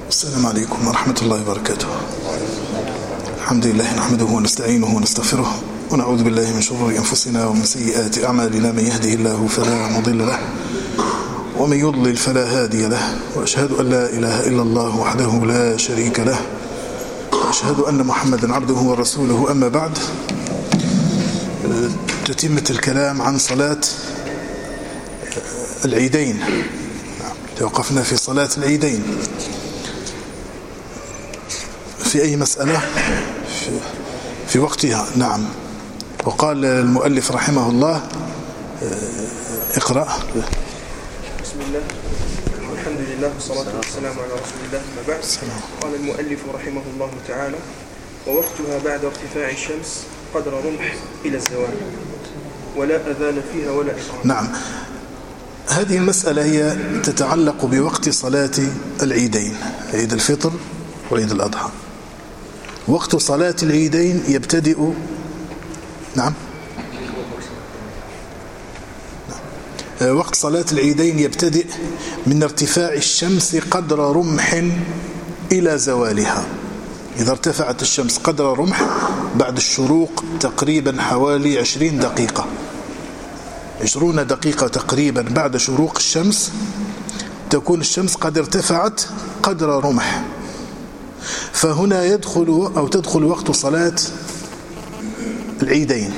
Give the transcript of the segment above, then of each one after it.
السلام عليكم ورحمة الله وبركاته. الحمد لله نحمده ونستعينه ونستغفره ونعوذ بالله من شرور أنفسنا ومن سيئات أعمالنا. من يهده الله فلا مضل له ومن يضلل فلا هادي له، وأشهد أن لا إله إلا الله وحده لا شريك له، وأشهد أن محمدا عبده ورسوله. أما بعد، تتمة الكلام عن صلاة العيدين. توقفنا في صلاة العيدين في أي مسألة في وقتها. نعم. وقال المؤلف رحمه الله: اقرأ. بسم الله والحمد لله والصلاة والسلام على رسول الله. ما بعد، قال المؤلف رحمه الله تعالى: ووقتها بعد ارتفاع الشمس قدر رمح إلى الزوال، ولا أذان فيها ولا إقامة. نعم، هذه المسألة هي تتعلق بوقت صلاة العيدين، عيد الفطر وعيد الأضحى. وقت صلاة العيدين يبتدئ وقت صلاة العيدين يبتدئ من ارتفاع الشمس قدر رمح إلى زوالها. إذا ارتفعت الشمس قدر رمح بعد الشروق تقريبا حوالي 20 دقيقة، 20 دقيقة تقريبا بعد شروق الشمس تكون الشمس قد ارتفعت قدر رمح، فهنا تدخل وقت صلاة العيدين،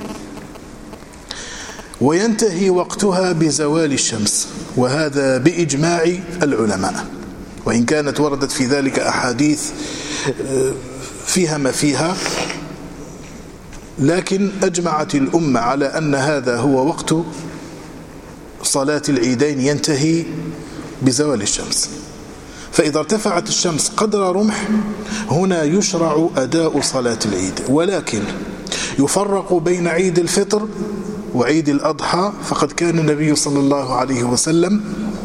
وينتهي وقتها بزوال الشمس، وهذا بإجماع العلماء، وإن كانت وردت في ذلك أحاديث فيها ما فيها، لكن أجمعت الأمة على أن هذا هو وقت صلاة العيدين، ينتهي بزوال الشمس. فإذا ارتفعت الشمس قدر رمح هنا يشرع أداء صلاة العيد، ولكن يفرق بين عيد الفطر وعيد الأضحى، فقد كان النبي صلى الله عليه وسلم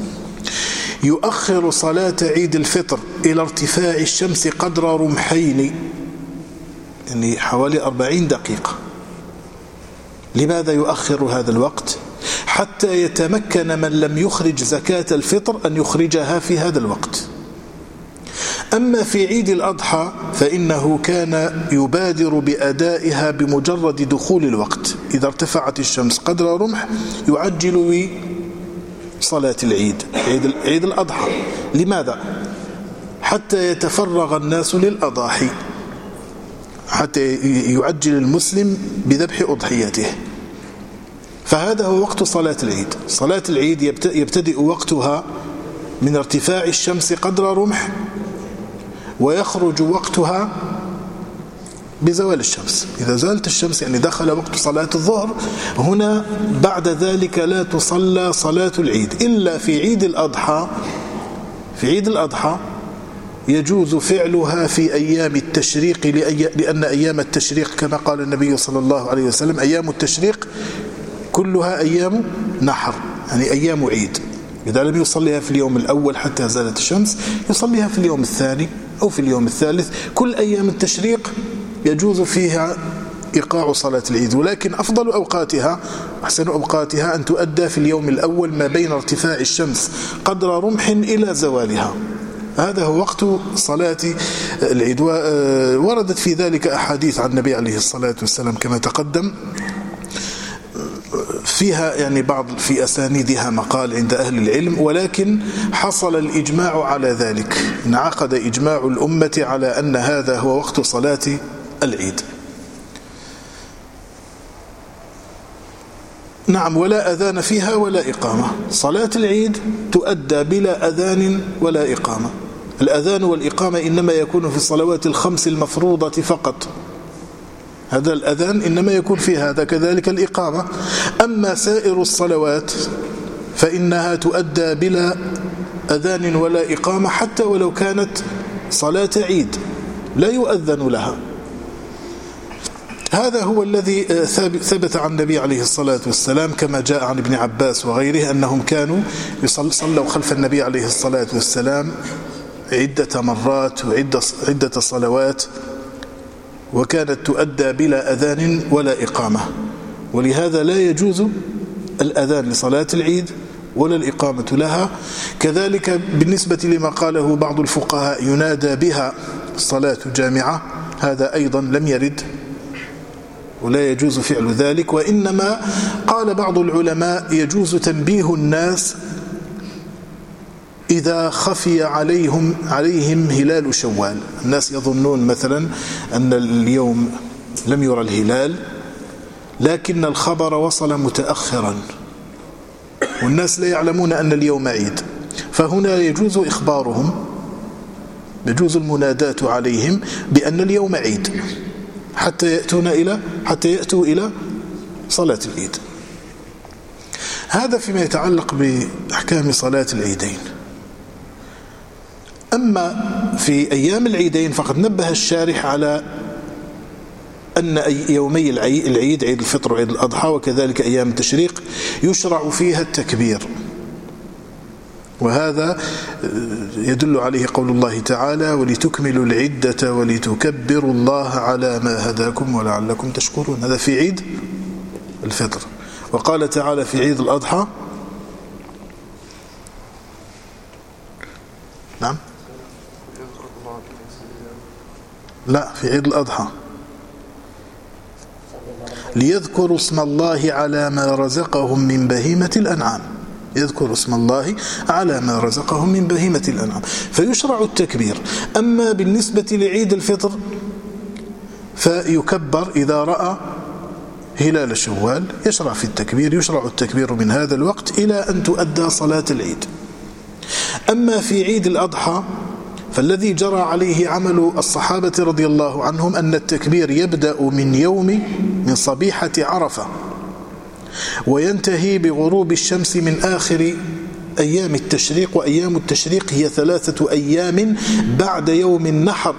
يؤخر صلاة عيد الفطر إلى ارتفاع الشمس قدر رمحين، يعني حوالي 40 دقيقة. لماذا يؤخر هذا الوقت؟ حتى يتمكن من لم يخرج زكاة الفطر أن يخرجها في هذا الوقت. أما في عيد الأضحى فإنه كان يبادر بأدائها بمجرد دخول الوقت، إذا ارتفعت الشمس قدر رمح يعجل بصلاة عيد الأضحى. لماذا؟ حتى يتفرغ الناس للأضاحي، حتى يعجل المسلم بذبح أضحيته. فهذا هو وقت صلاة العيد. صلاة العيد يبتدئ وقتها من ارتفاع الشمس قدر رمح، ويخرج وقتها بزوال الشمس. إذا زالت الشمس يعني دخل وقت صلاة الظهر، هنا بعد ذلك لا تصلى صلاة العيد إلا في عيد الأضحى. في عيد الأضحى يجوز فعلها في أيام التشريق، لأن أيام التشريق كما قال النبي صلى الله عليه وسلم: أيام التشريق كلها أيام نحر، يعني أيام عيد. إذا لم يصليها في اليوم الأول حتى زالت الشمس يصليها في اليوم الثاني أو في اليوم الثالث. كل أيام التشريق يجوز فيها إيقاع صلاة العيد، ولكن أفضل أوقاتها أحسن أوقاتها أن تؤدى في اليوم الأول ما بين ارتفاع الشمس قدر رمح إلى زوالها. هذا هو وقت صلاة العيد. وردت في ذلك أحاديث عن النبي عليه الصلاة والسلام كما تقدم، فيها يعني بعض في أسانيدها مقال عند أهل العلم، ولكن حصل الإجماع على ذلك، انعقد إجماع الأمة على أن هذا هو وقت صلاة العيد. نعم، ولا أذان فيها ولا إقامة. صلاة العيد تؤدى بلا أذان ولا إقامة. الأذان والإقامة إنما يكون في الصلوات الخمس المفروضة فقط، هذا الأذان إنما يكون في هذا، كذلك الإقامة. أما سائر الصلوات فإنها تؤدى بلا أذان ولا إقامة، حتى ولو كانت صلاة عيد لا يؤذن لها. هذا هو الذي ثبت عن النبي عليه الصلاة والسلام، كما جاء عن ابن عباس وغيره أنهم كانوا صلوا خلف النبي عليه الصلاة والسلام عدة مرات وعدة صلوات، وكانت تؤدى بلا أذان ولا إقامة. ولهذا لا يجوز الأذان لصلاة العيد ولا الإقامة لها. كذلك بالنسبة لما قاله بعض الفقهاء ينادى بها صلاة جامعة، هذا أيضا لم يرد ولا يجوز فعل ذلك، وإنما قال بعض العلماء يجوز تنبيه الناس إذا خفي عليهم هلال شوال. الناس يظنون مثلا أن اليوم لم يرى الهلال لكن الخبر وصل متأخرا والناس لا يعلمون أن اليوم عيد، فهنا يجوز إخبارهم، يجوز المناداة عليهم بأن اليوم عيد حتى يأتوا إلى صلاة العيد. هذا فيما يتعلق بأحكام صلاة العيدين. أما في أيام العيدين فقد نبه الشارح على أن يومي العيد، عيد الفطر وعيد الأضحى وكذلك أيام التشريق، يشرع فيها التكبير، وهذا يدل عليه قول الله تعالى: ولتكملوا العدة ولتكبروا الله على ما هداكم ولعلكم تشكرون. هذا في عيد الفطر. وقال تعالى في عيد الأضحى: نعم لا، في عيد الأضحى: ليذكروا اسم الله على ما رزقهم من بهيمة الأنعام. يذكر اسم الله على ما رزقهم من بهيمة الأنعام، فيشرع التكبير. أما بالنسبة لعيد الفطر فيكبر إذا رأى هلال شوال، يشرع في التكبير، يشرع التكبير من هذا الوقت إلى أن تؤدى صلاة العيد. أما في عيد الأضحى فالذي جرى عليه عمل الصحابة رضي الله عنهم أن التكبير يبدأ من صبيحة عرفة وينتهي بغروب الشمس من آخر أيام التشريق، وأيام التشريق هي 3 أيام بعد يوم النحر،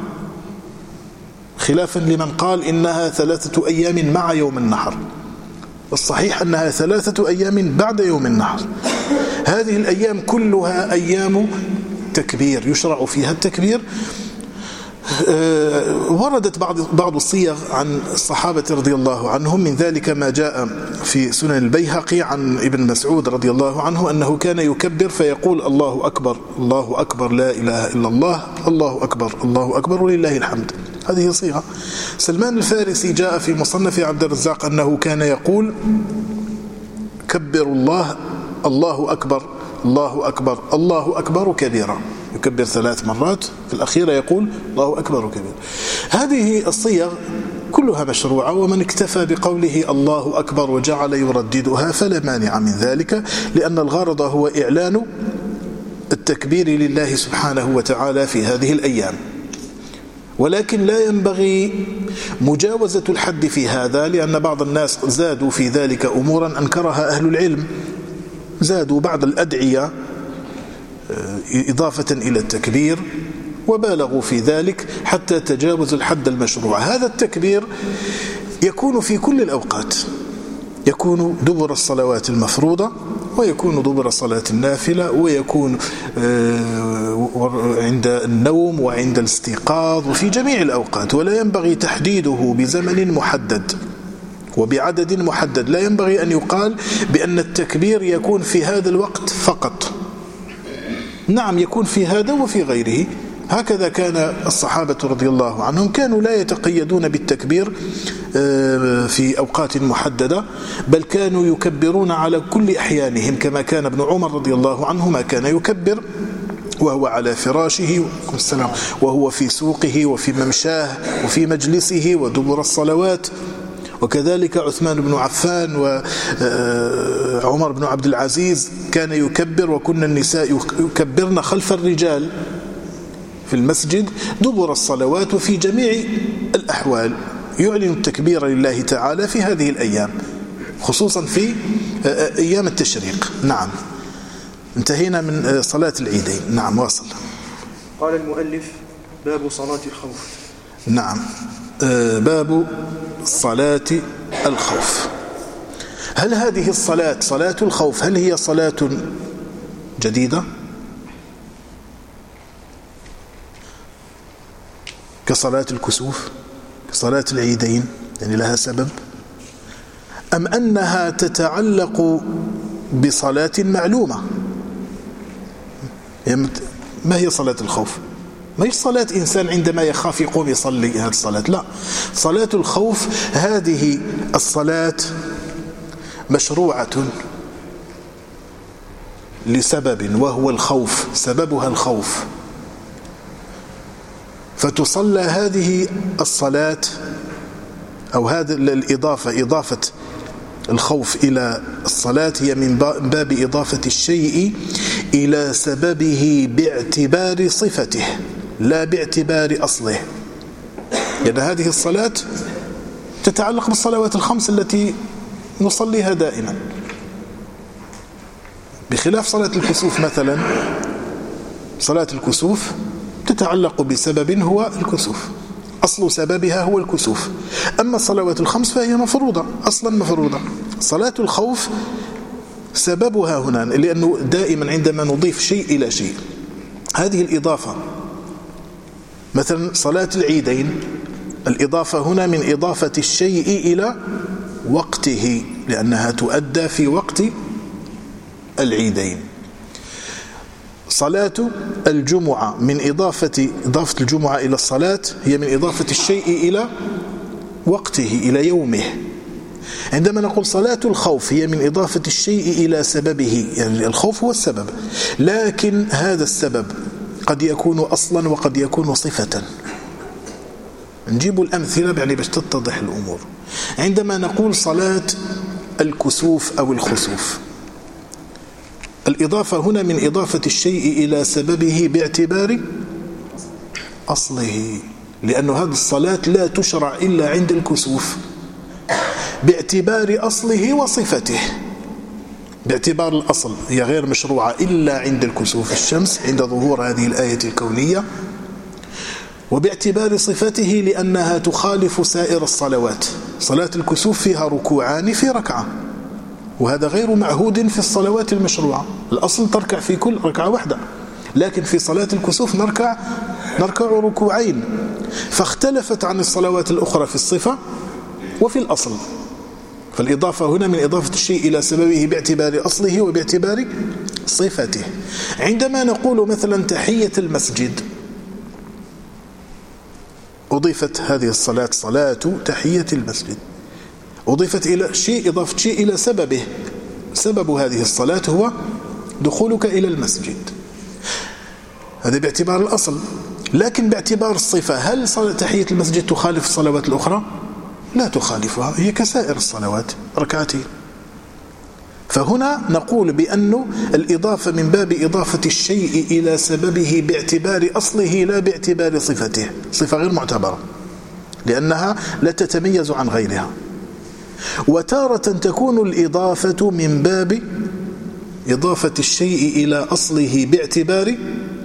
خلافا لمن قال إنها 3 أيام مع يوم النحر. الصحيح أنها 3 أيام بعد يوم النحر. هذه الأيام كلها أيام تكبير، يشرع فيها التكبير. وردت بعض الصيغ عن الصحابة رضي الله عنهم، من ذلك ما جاء في سنن البيهقي عن ابن مسعود رضي الله عنه أنه كان يكبر فيقول: الله أكبر الله أكبر لا إله إلا الله، الله أكبر الله أكبر ولله الحمد. هذه صيغة. سلمان الفارسي جاء في مصنف عبد الرزاق أنه كان يقول: كبر الله، الله أكبر الله أكبر الله أكبر كبيرا، يكبر 3 مرات، في الأخيرة يقول الله أكبر كبيرا. هذه الصيغ كلها مشروعة، ومن اكتفى بقوله الله أكبر وجعل يرددها فلا مانع من ذلك، لأن الغرض هو إعلان التكبير لله سبحانه وتعالى في هذه الأيام. ولكن لا ينبغي مجاوزة الحد في هذا، لأن بعض الناس زادوا في ذلك أمورا أنكرها أهل العلم، زادوا بعض الأدعية إضافة إلى التكبير وبالغوا في ذلك حتى تجاوز الحد المشروع. هذا التكبير يكون في كل الأوقات، يكون دبر الصلوات المفروضة، ويكون دبر صلاة النافلة، ويكون عند النوم وعند الاستيقاظ وفي جميع الأوقات، ولا ينبغي تحديده بزمن محدد وبعدد محدد. لا ينبغي أن يقال بأن التكبير يكون في هذا الوقت فقط. نعم، يكون في هذا وفي غيره. هكذا كان الصحابة رضي الله عنهم، كانوا لا يتقيدون بالتكبير في أوقات محددة، بل كانوا يكبرون على كل أحيانهم، كما كان ابن عمر رضي الله عنهما كان يكبر وهو على فراشه وهو في سوقه وفي ممشاه وفي مجلسه ودبر الصلوات. وكذلك عثمان بن عفان وعمر بن عبد العزيز كان يكبر، وكنا النساء يكبرن خلف الرجال في المسجد دبر الصلوات، وفي جميع الأحوال يعلن التكبير لله تعالى في هذه الأيام، خصوصا في أيام التشريق. نعم، انتهينا من صلاة العيدين. نعم، واصل. قال المؤلف: باب صلاة الخوف. نعم، باب صلاة الخوف. هل هذه الصلاة، صلاة الخوف، هل هي صلاة جديدة كصلاة الكسوف، كصلاة العيدين، يعني لها سبب، أم أنها تتعلق بصلاة معلومة. ما هي صلاة الخوف؟ ما هي صلاة إنسان عندما يخاف يقوم يصلي هذه الصلاة، لا. صلاة الخوف هذه الصلاة مشروعة لسبب، وهو الخوف، سببها الخوف. فتصلى هذه الصلاة أو هذا الإضافة، إضافة الخوف إلى الصلاة، هي من باب إضافة الشيء إلى سببه باعتبار صفته لا باعتبار أصله. لأن هذه الصلاة تتعلق بالصلوات الخمس التي نصليها دائما، بخلاف صلاة الكسوف مثلا. صلاة الكسوف تتعلق بسبب هو الكسوف، أصل سببها هو الكسوف. أما الصلوات الخمس فهي مفروضة، أصلا مفروضة. صلاة الخوف سببها هنا، لأنه دائما عندما نضيف شيء إلى شيء، هذه الإضافة مثلا صلاة العيدين، الإضافة هنا من إضافة الشيء إلى وقته، لأنها تؤدى في وقت العيدين. صلاة الجمعة من إضافة الجمعة إلى الصلاة، هي من إضافة الشيء إلى وقته، إلى يومه. عندما نقول صلاة الخوف هي من إضافة الشيء إلى سببه، يعني الخوف هو السبب، لكن هذا السبب قد يكون أصلا وقد يكون صفة. نجيب الأمثلة يعني باش تتضح الأمور. عندما نقول صلاة الكسوف أو الخسوف، الإضافة هنا من إضافة الشيء إلى سببه باعتبار أصله، لأن هذه الصلاة لا تشرع إلا عند الكسوف باعتبار أصله وصفته. باعتبار الأصل هي غير مشروعة إلا عند الكسوف الشمس، عند ظهور هذه الآية الكونية. وباعتبار صفته لأنها تخالف سائر الصلوات. صلاة الكسوف فيها ركوعان في ركعة، وهذا غير معهود في الصلوات المشروعة. الأصل تركع في كل ركعة واحدة، لكن في صلاة الكسوف نركع ركوعين، فاختلفت عن الصلوات الأخرى في الصفة وفي الأصل. فالإضافة هنا من إضافة الشيء إلى سببه باعتبار أصله وباعتبار صفته. عندما نقول مثلا تحية المسجد، أضيفت هذه الصلاة صلاة تحية المسجد، أضيفت إلى شيء، إضافة شيء إلى سببه. سبب هذه الصلاة هو دخولك إلى المسجد، هذا باعتبار الأصل. لكن باعتبار الصفة، هل صلاة تحية المسجد تخالف الصلوات الأخرى؟ لا تخالفها، هي كسائر الصلوات، ركعتين. فهنا نقول بأن الإضافة من باب إضافة الشيء إلى سببه باعتبار أصله لا باعتبار صفته، صفة غير معتبرة لأنها لا تتميز عن غيرها. وتارة تكون الإضافة من باب إضافة الشيء إلى أصله باعتبار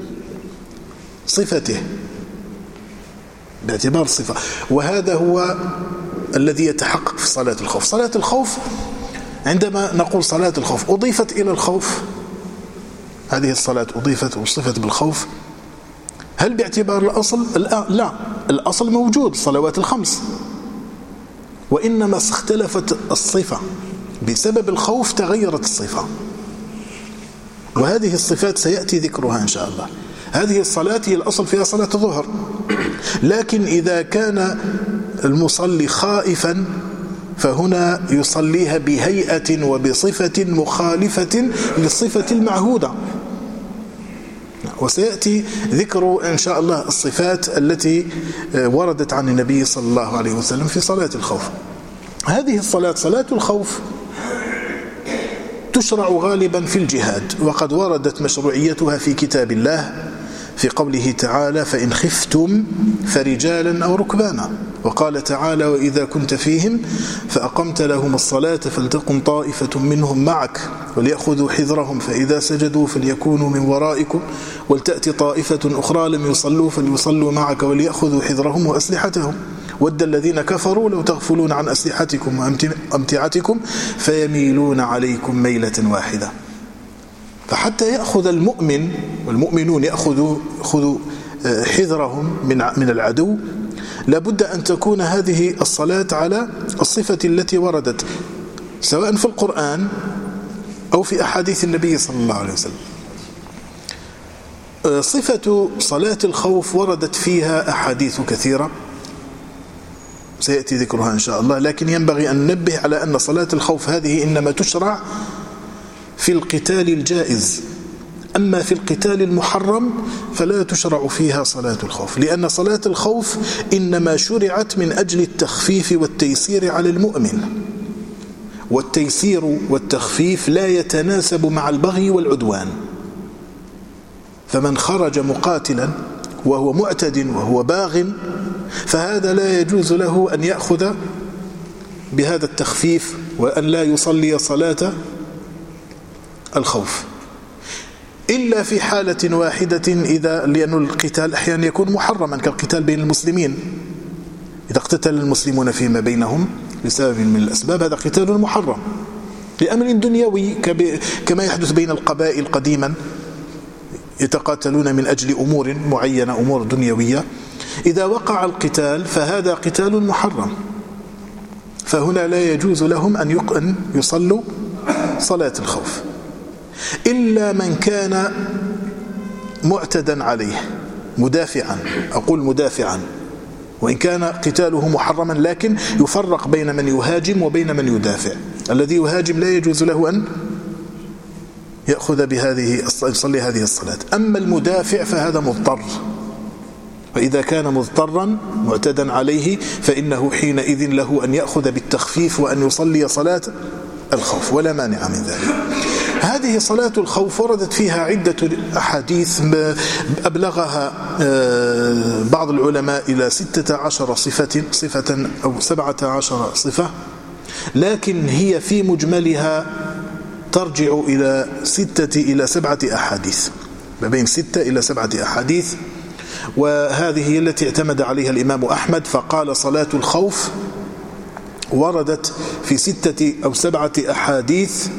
صفته، باعتبار صفة. وهذا هو الذي يتحقق في صلاة الخوف. صلاة الخوف عندما نقول صلاة الخوف أضيفت إلى الخوف، هذه الصلاة أضيفت وصفت بالخوف، هل باعتبار الأصل؟ لا، الأصل موجود، صلوات الخمس، وإنما اختلفت الصفة بسبب الخوف، تغيرت الصفة. وهذه الصفات سيأتي ذكرها إن شاء الله. هذه الصلاة هي الأصل فيها صلاة الظهر، لكن إذا كان المصلي خائفا فهنا يصليها بهيئة وبصفة مخالفة للصفة المعهودة. وسيأتي ذكر إن شاء الله الصفات التي وردت عن النبي صلى الله عليه وسلم في صلاة الخوف. هذه الصلاة صلاة الخوف تشرع غالبا في الجهاد، وقد وردت مشروعيتها في كتاب الله في قوله تعالى: فإن خفتم فرجالا أو ركبانا. وقال تعالى: وإذا كنت فيهم فأقمت لهم الصلاة فلتقم طائفة منهم معك وليأخذوا حذرهم فإذا سجدوا فليكونوا من ورائكم ولتأتي طائفة أخرى لم يصلوا فليصلوا معك وليأخذوا حذرهم وأسلحتهم ود الذين كفروا لو تغفلون عن أسلحتكم وأمتعتكم فيميلون عليكم ميلة واحدة. فحتى يأخذ المؤمن والمؤمنون يأخذوا حذرهم من العدو، لابد أن تكون هذه الصلاة على الصفة التي وردت سواء في القرآن أو في أحاديث النبي صلى الله عليه وسلم. صفة صلاة الخوف وردت فيها أحاديث كثيرة سيأتي ذكرها إن شاء الله، لكن ينبغي أن ننبه على أن صلاة الخوف هذه إنما تشرع في القتال الجائز، أما في القتال المحرم فلا تشرع فيها صلاة الخوف، لأن صلاة الخوف إنما شرعت من أجل التخفيف والتيسير على المؤمن، والتيسير والتخفيف لا يتناسب مع البغي والعدوان. فمن خرج مقاتلا وهو معتد وهو باغ فهذا لا يجوز له أن يأخذ بهذا التخفيف وأن لا يصلي صلاة الخوف إلا في حالة واحدة، لأن القتال أحيانا يكون محرما كالقتال بين المسلمين. إذا اقتتل المسلمون فيما بينهم لسبب من الأسباب هذا قتال محرم لأمر دنيوي، كما يحدث بين القبائل قديما يتقاتلون من أجل أمور معينة، أمور دنيوية. إذا وقع القتال فهذا قتال محرم، فهنا لا يجوز لهم أن يصلوا صلاة الخوف إلا من كان معتدا عليه مدافعا، أقول مدافعا، وإن كان قتاله محرما لكن يفرق بين من يهاجم وبين من يدافع. الذي يهاجم لا يجوز له أن يأخذ يصلي هذه الصلاة، أما المدافع فهذا مضطر، فإذا كان مضطرا معتدا عليه فإنه حينئذ له أن يأخذ بالتخفيف وأن يصلي صلاة الخوف ولا مانع من ذلك. هذه صلاة الخوف وردت فيها عدة أحاديث أبلغها بعض العلماء إلى 16 صفة أو 17 صفة، لكن هي في مجملها ترجع إلى 6 إلى 7 أحاديث، ما بين 6 إلى 7 أحاديث، وهذه هي التي اعتمد عليها الإمام أحمد، فقال صلاة الخوف وردت في 6 أو 7 أحاديث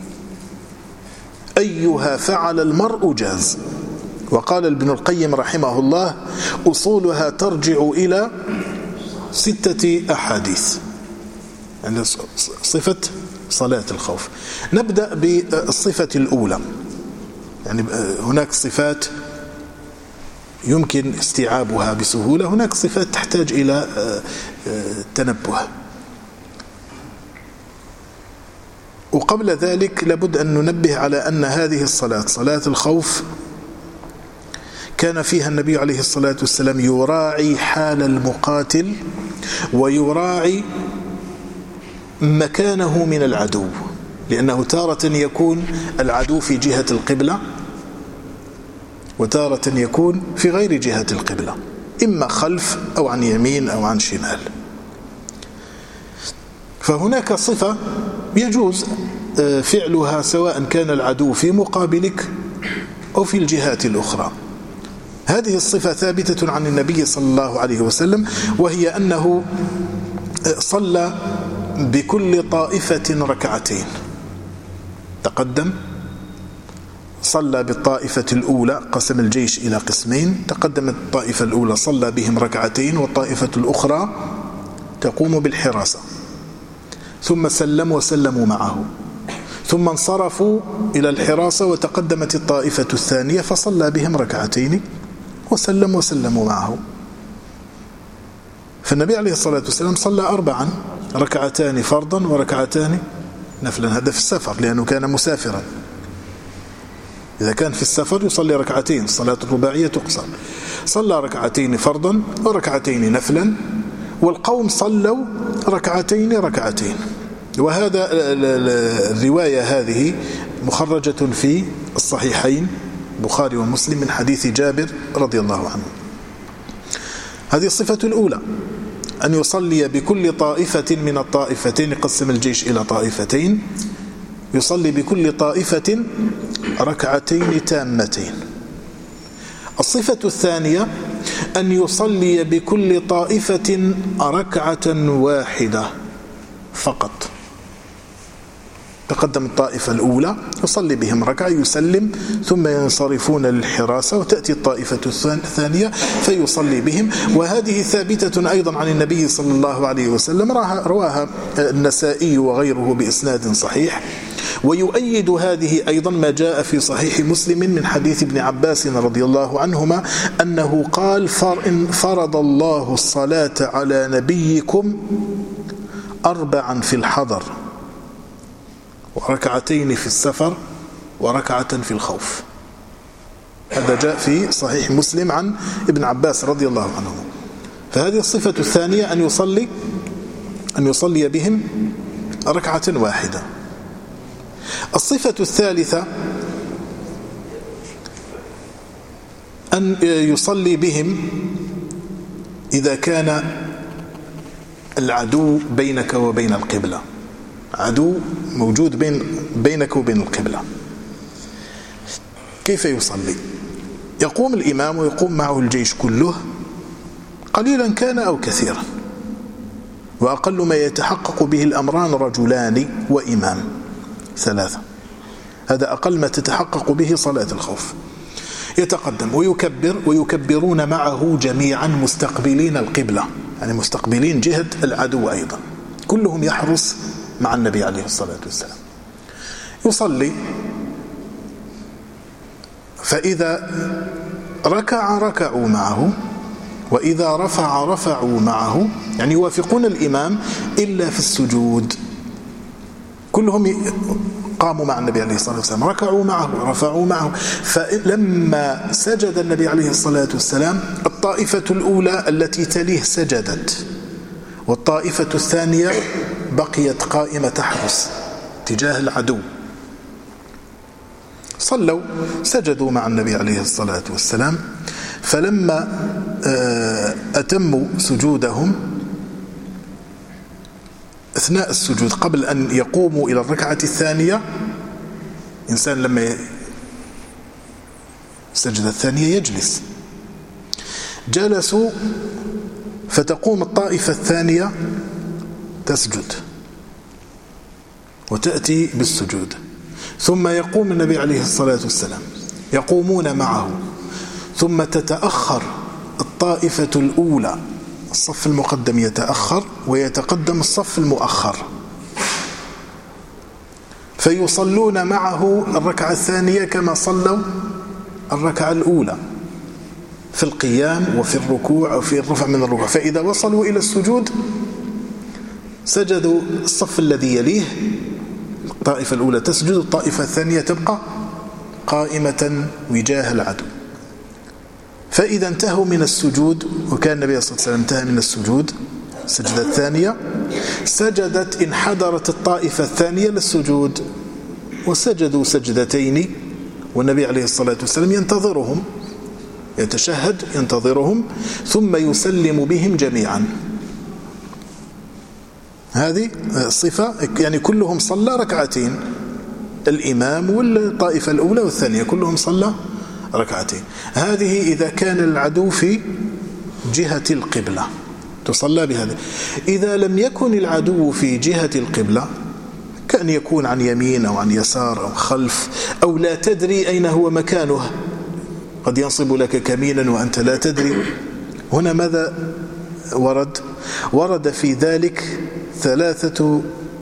أيها فعل المرء جاز. وقال ابن القيم رحمه الله أصولها ترجع إلى 6 أحاديث، يعني صفة صلاة الخوف. نبدأ بالصفة الأولى، يعني هناك صفات يمكن استيعابها بسهولة، هناك صفات تحتاج إلى تنبه. وقبل ذلك لابد أن ننبه على أن هذه الصلاة صلاة الخوف كان فيها النبي عليه الصلاة والسلام يراعي حال المقاتل ويراعي مكانه من العدو، لأنه تارة يكون العدو في جهة القبلة وتارة يكون في غير جهة القبلة، إما خلف أو عن يمين أو عن شمال. فهناك صفة يجوز فعلها سواء كان العدو في مقابلك أو في الجهات الأخرى. هذه الصفة ثابتة عن النبي صلى الله عليه وسلم، وهي أنه صلى بكل طائفة ركعتين. تقدم صلى بالطائفة الأولى، قسم الجيش إلى قسمين، تقدمت الطائفة الأولى صلى بهم ركعتين والطائفة الأخرى تقوم بالحراسة، ثم سلموا معه، ثم انصرفوا إلى الحراسة وتقدمت الطائفة الثانية فصلى بهم ركعتين وسلموا معه. فالنبي عليه الصلاة والسلام صلى 4 ركعتان فرضا وركعتان نفلا، هذا في السفر لأنه كان مسافرا. إذا كان في السفر يصلي ركعتين، الصلاة الرباعية تقصر. صلى ركعتين فرضا وركعتين نفلا، والقوم صلوا ركعتين. وهذا الرواية هذه مخرجة في الصحيحين البخاري ومسلم من حديث جابر رضي الله عنه. هذه الصفة الأولى، أن يصلي بكل طائفة من الطائفتين، قسم الجيش إلى طائفتين، يصلي بكل طائفة ركعتين تامتين. الصفة الثانية أن يصلي بكل طائفة ركعة واحدة فقط. تقدم الطائفة الأولى يصلي بهم ركعة يسلم، ثم ينصرفون للحراسة وتأتي الطائفة الثانية فيصلي بهم. وهذه ثابتة أيضا عن النبي صلى الله عليه وسلم، رواها النسائي وغيره بإسناد صحيح، ويؤيد هذه أيضا ما جاء في صحيح مسلم من حديث ابن عباس رضي الله عنهما أنه قال: فرض الله الصلاة على نبيكم 4 في الحضر، وركعتين في السفر، وركعة في الخوف. هذا جاء في صحيح مسلم عن ابن عباس رضي الله عنهما. فهذه الصفة الثانية أن يصلي بهم ركعة واحدة. الصفة الثالثة أن يصلي بهم إذا كان العدو بينك وبين القبلة، عدو موجود بينك وبين القبلة. كيف يصلي؟ يقوم الإمام ويقوم معه الجيش كله، قليلا كان أو كثيرا، وأقل ما يتحقق به الأمران 2 وإمام 3. هذا أقل ما تتحقق به صلاة الخوف. يتقدم ويكبر، ويكبرون معه جميعا مستقبلين القبلة، يعني مستقبلين جهة العدو أيضا، كلهم يحرس مع النبي عليه الصلاة والسلام. يصلي، فإذا ركع ركعوا معه، وإذا رفع رفعوا معه، يعني يوافقون الإمام إلا في السجود. كلهم قاموا مع النبي عليه الصلاة والسلام، ركعوا معه، رفعوا معه. فلما سجد النبي عليه الصلاة والسلام، الطائفة الأولى التي تليه سجدت، والطائفة الثانية بقيت قائمة تحرس تجاه العدو. صلوا، سجدوا مع النبي عليه الصلاة والسلام. فلما أتموا سجودهم، أثناء السجود قبل أن يقوموا إلى الركعة الثانية، إنسان لما السجدة الثانية يجلس، جلسوا، فتقوم الطائفة الثانية تسجد وتأتي بالسجود، ثم يقوم النبي عليه الصلاة والسلام، يقومون معه، ثم تتأخر الطائفة الأولى، الصف المقدم يتأخر ويتقدم الصف المؤخر، فيصلون معه الركعة الثانية كما صلوا الركعة الأولى في القيام وفي الركوع أو في الرفع من الركوع. فإذا وصلوا إلى السجود سجدوا الصف الذي يليه، الطائفة الأولى تسجد، الطائفة الثانية تبقى قائمة وجاه العدو. فإذا انتهوا من السجود، وكان النبي صلى الله عليه وسلم انتهى من السجود السجدة الثانية، سجدت، انحدرت الطائفة الثانية للسجود، وسجدوا سجدتين، والنبي عليه الصلاة والسلام ينتظرهم، يتشهد ينتظرهم، ثم يسلم بهم جميعا. هذه الصفة، يعني كلهم صلى ركعتين، الإمام والطائفة الأولى والثانية كلهم صلى ركعتين. هذه إذا كان العدو في جهة القبلة تصلى بهذا. إذا لم يكن العدو في جهة القبلة، كأن يكون عن يمين أو عن يسار أو خلف، أو لا تدري أين هو مكانه، قد ينصب لك كمينا وأنت لا تدري. هنا ماذا ورد؟ ورد في ذلك 3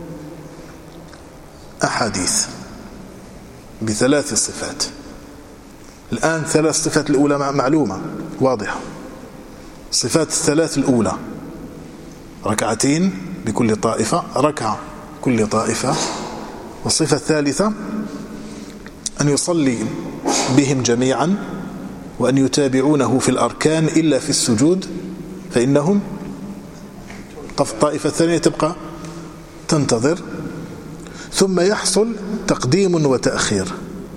أحاديث ب3 صفات. الآن 3 صفات الأولى معلومة واضحة، صفات 3 الأولى: ركعتين بكل طائفة، ركعة كل طائفة. والصفة الثالثة أن يصلي بهم جميعا، وأن يتابعونه في الأركان إلا في السجود، فإنهم الطائفة الثانية تبقى تنتظر، ثم يحصل تقديم وتأخير.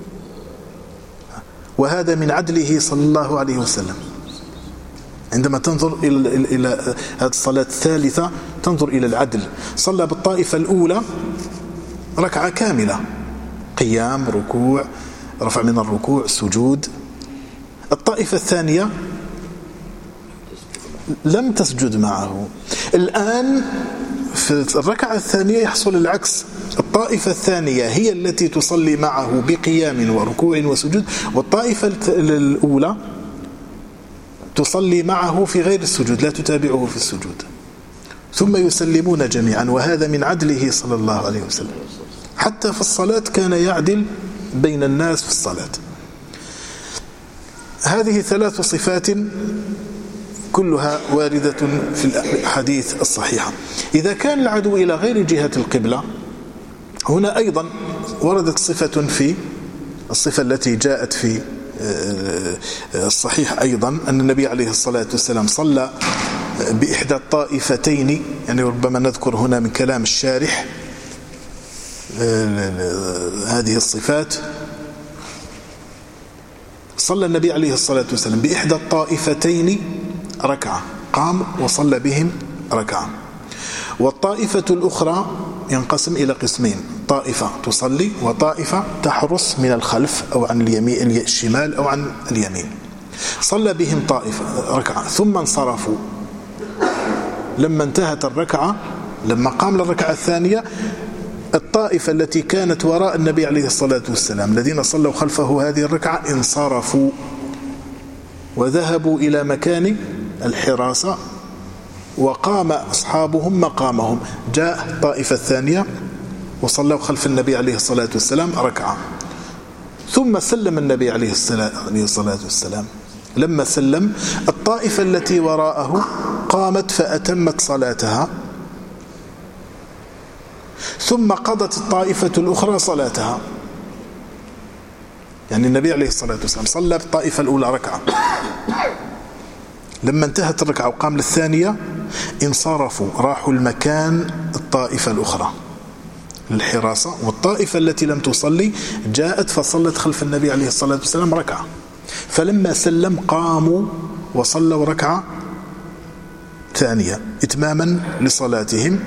وهذا من عدله صلى الله عليه وسلم. عندما تنظر إلى هذه الصلاة الثالثة تنظر إلى العدل. صلى بالطائفة الأولى ركعة كاملة، قيام، ركوع، رفع من الركوع، سجود. الطائفة الثانية لم تسجد معه. الآن في الركعة الثانية يحصل العكس، الطائفة الثانية هي التي تصلي معه بقيام وركوع وسجود، والطائفة الأولى تصلي معه في غير السجود، لا تتابعه في السجود، ثم يسلمون جميعا. وهذا من عدله صلى الله عليه وسلم. حتى في الصلاة كان يعدل بين الناس في الصلاة. هذه 3 صفات كلها واردة في الحديث الصحيحة. إذا كان العدو إلى غير جهة القبلة، هنا أيضا وردت صفة في الصفة التي جاءت في الصحيح أيضا، أن النبي عليه الصلاة والسلام صلى بإحدى الطائفتين، يعني ربما نذكر هنا من كلام الشارح هذه الصفات. صلى النبي عليه الصلاة والسلام بإحدى الطائفتين ركعة، قام وصلى بهم ركعة. والطائفة الأخرى ينقسم إلى قسمين، طائفة تصلي وطائفة تحرس من الخلف أو عن اليمين الشمال أو عن اليمين. صلى بهم طائفة ركعة ثم انصرفوا. لما انتهت الركعة، لما قام للركعة الثانية، الطائفة التي كانت وراء النبي عليه الصلاة والسلام الذين صلوا خلفه هذه الركعة انصرفوا وذهبوا إلى مكان الحراسة، وقام أصحابهم مقامهم. جاء الطائفة الثانية وصلوا خلف النبي عليه الصلاة والسلام ركعة، ثم سلم النبي عليه الصلاة والسلام. لما سلم، الطائفة التي وراءه قامت فأتمت صلاتها، ثم قضت الطائفة الأخرى صلاتها. يعني النبي عليه الصلاة والسلام صلى بالطائفة الأولى ركعة، لما انتهت الركعة وقام للثانية انصرفوا، راحوا المكان الطائفة الأخرى للحراسة، والطائفة التي لم تصلي جاءت فصلت خلف النبي عليه الصلاة والسلام ركعة. فلما سلم قاموا وصلوا ركعة ثانية إتماما لصلاتهم،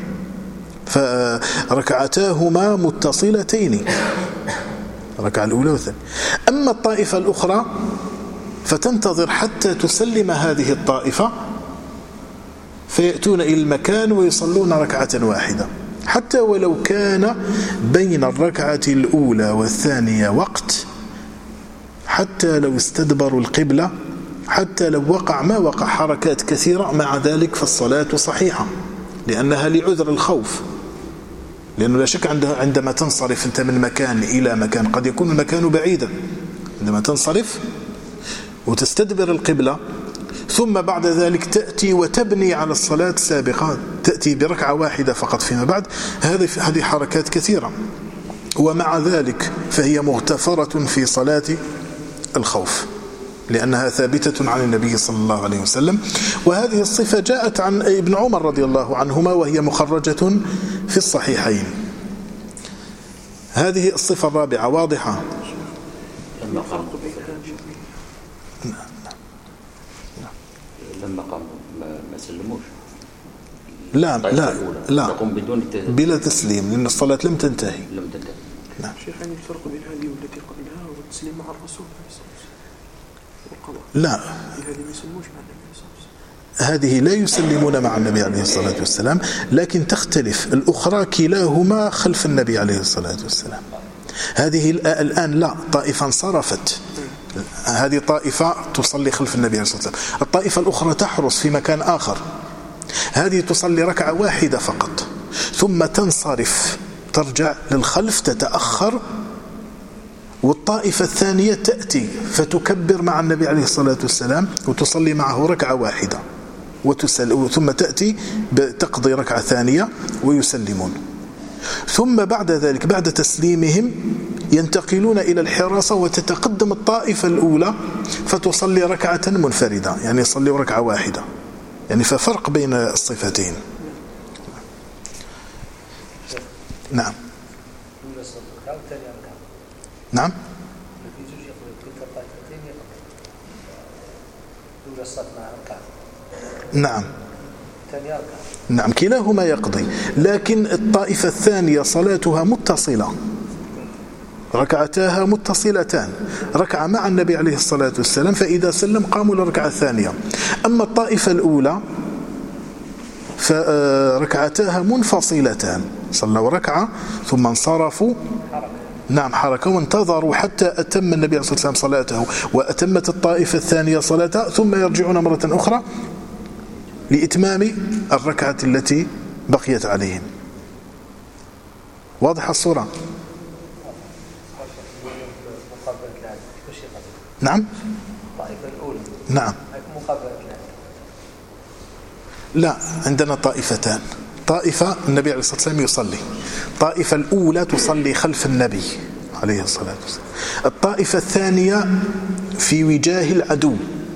فركعتاهما متصلتين، الركعة الأولى والثانية. أما الطائفة الأخرى فتنتظر حتى تسلم هذه الطائفة، فيأتون إلى المكان ويصلون ركعة واحدة، حتى ولو كان بين الركعة الأولى والثانية وقت، حتى لو استدبروا القبلة، حتى لو وقع ما وقع حركات كثيرة، مع ذلك فالصلاة صحيحة، لأنها لعذر الخوف. لأنه لا شك عندما تنصرف أنت من مكان إلى مكان، قد يكون المكان بعيدا، عندما تنصرف وتستدبر القبلة ثم بعد ذلك تأتي وتبني على الصلاة السابقة، تأتي بركعة واحدة فقط فيما بعد، هذه حركات كثيرة، ومع ذلك فهي مغتفرة في صلاة الخوف، لأنها ثابتة عن النبي صلى الله عليه وسلم. وهذه الصفة جاءت عن ابن عمر رضي الله عنهما، وهي مخرجة في الصحيحين. هذه الصفة الرابعة واضحة. لما قام ما سلموش، لا بلا تسليم، لأن الصلاة لم تنتهي. نعم. شيخ، يعني الفرق بين هذه والتي قبلها والتسليم مع الرسول والقضاء؟ لا، هذه ما يسلموش مع النبي صلى الله عليه وسلم. هذه لا يسلمون مع النبي عليه الصلاة والسلام، لكن تختلف. الأخرى كلاهما خلف النبي عليه الصلاة والسلام. هذه الآن لا، طائفة انصرفت، هذه طائفة تصلي خلف النبي عليه الصلاة والسلام، الطائفة الأخرى تحرس في مكان آخر، هذه تصلي ركعة واحدة فقط ثم تنصرف، ترجع للخلف، تتأخر، والطائفة الثانية تأتي فتكبر مع النبي عليه الصلاة والسلام وتصلي معه ركعة واحدة ثم تأتي تقضي ركعة ثانية ويسلمون. ثم بعد ذلك بعد تسليمهم ينتقلون إلى الحراسة، وتتقدم الطائفة الأولى فتصلي ركعة منفردة، يعني يصلي ركعة واحدة، يعني ففرق بين الصفتين. نعم نعم نعم نعم كلاهما يقضي، لكن الطائفة الثانية صلاتها متصلة، ركعتاها متصلتان، ركعة مع النبي عليه الصلاة والسلام، فإذا سلم قاموا للركعة الثانية. أما الطائفة الأولى فركعتاها منفصلتان، صلوا ركعة ثم انصرفوا، نعم حركة، وانتظروا حتى أتم النبي عليه الصلاة والسلام صلاته وأتمت الطائفة الثانية صلاتها، ثم يرجعون مرة أخرى لإتمام الركعة التي بقيت عليهم. واضح الصورة؟ نعم الطائفة الأولى نعم مقابلة لا، عندنا طائفتان. طائفة النبي عليه الصلاة والسلام يصلي، الطائفة الأولى تصلي خلف النبي عليه الصلاة والسلام، الطائفة الثانية في وجاه العدو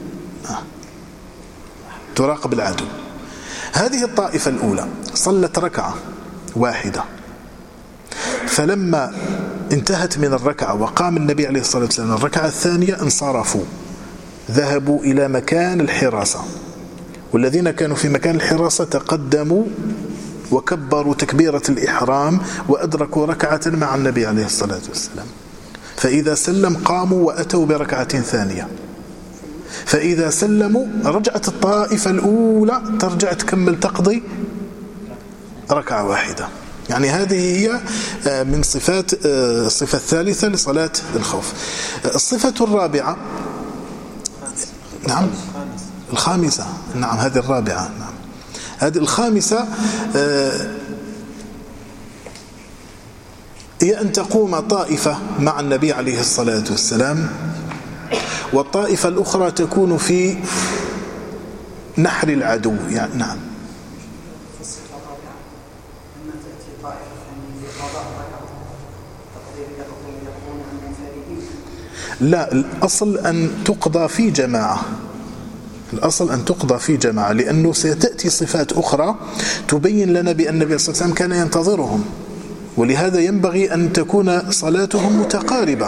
تراقب العدو. هذه الطائفة الأولى صلت ركعة واحدة، فلما انتهت من الركعة وقام النبي عليه الصلاة والسلام الركعة الثانية انصرفوا، ذهبوا إلى مكان الحراسة، والذين كانوا في مكان الحراسة تقدموا وكبروا تكبيرة الإحرام وأدركوا ركعة مع النبي عليه الصلاة والسلام، فإذا سلم قاموا وأتوا بركعة ثانية، فإذا سلموا رجعت الطائفة الأولى ترجع تكمل تقضي ركعة واحدة. يعني هذه هي من صفات الصفة الثالثة لصلاة الخوف. الصفة الرابعة نعم الخامسة، نعم هذه الرابعة، نعم هذه الخامسة هي أن تقوم طائفة مع النبي عليه الصلاة والسلام، والطائفة الأخرى تكون في نحر العدو. يعني نعم لا، الأصل أن تقضى في جماعة، الأصل أن تقضى في جماعة، لأنه ستأتي صفات أخرى تبين لنا بأن النبي صلى الله عليه وسلم كان ينتظرهم، ولهذا ينبغي أن تكون صلاتهم متقاربة.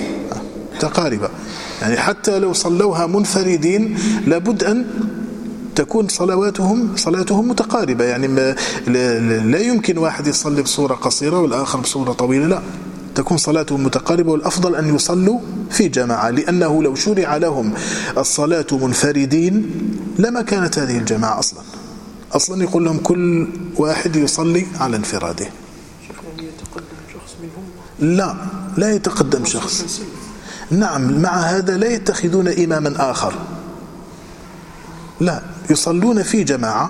يعني حتى لو صلوها منفردين لابد أن تكون صلاتهم متقاربة، يعني لا يمكن واحد يصلي بصورة قصيرة والآخر بصورة طويلة، لا، تكون صلاتهم متقاربة، والأفضل أن يصلوا في جماعة، لأنه لو شرع لهم الصلاة منفردين لما كانت هذه الجماعة أصلا يقول لهم كل واحد يصلي على انفراده. لا يتقدم شخص. نعم، مع هذا لا يتخذون إماما آخر، لا، يصلون في جماعة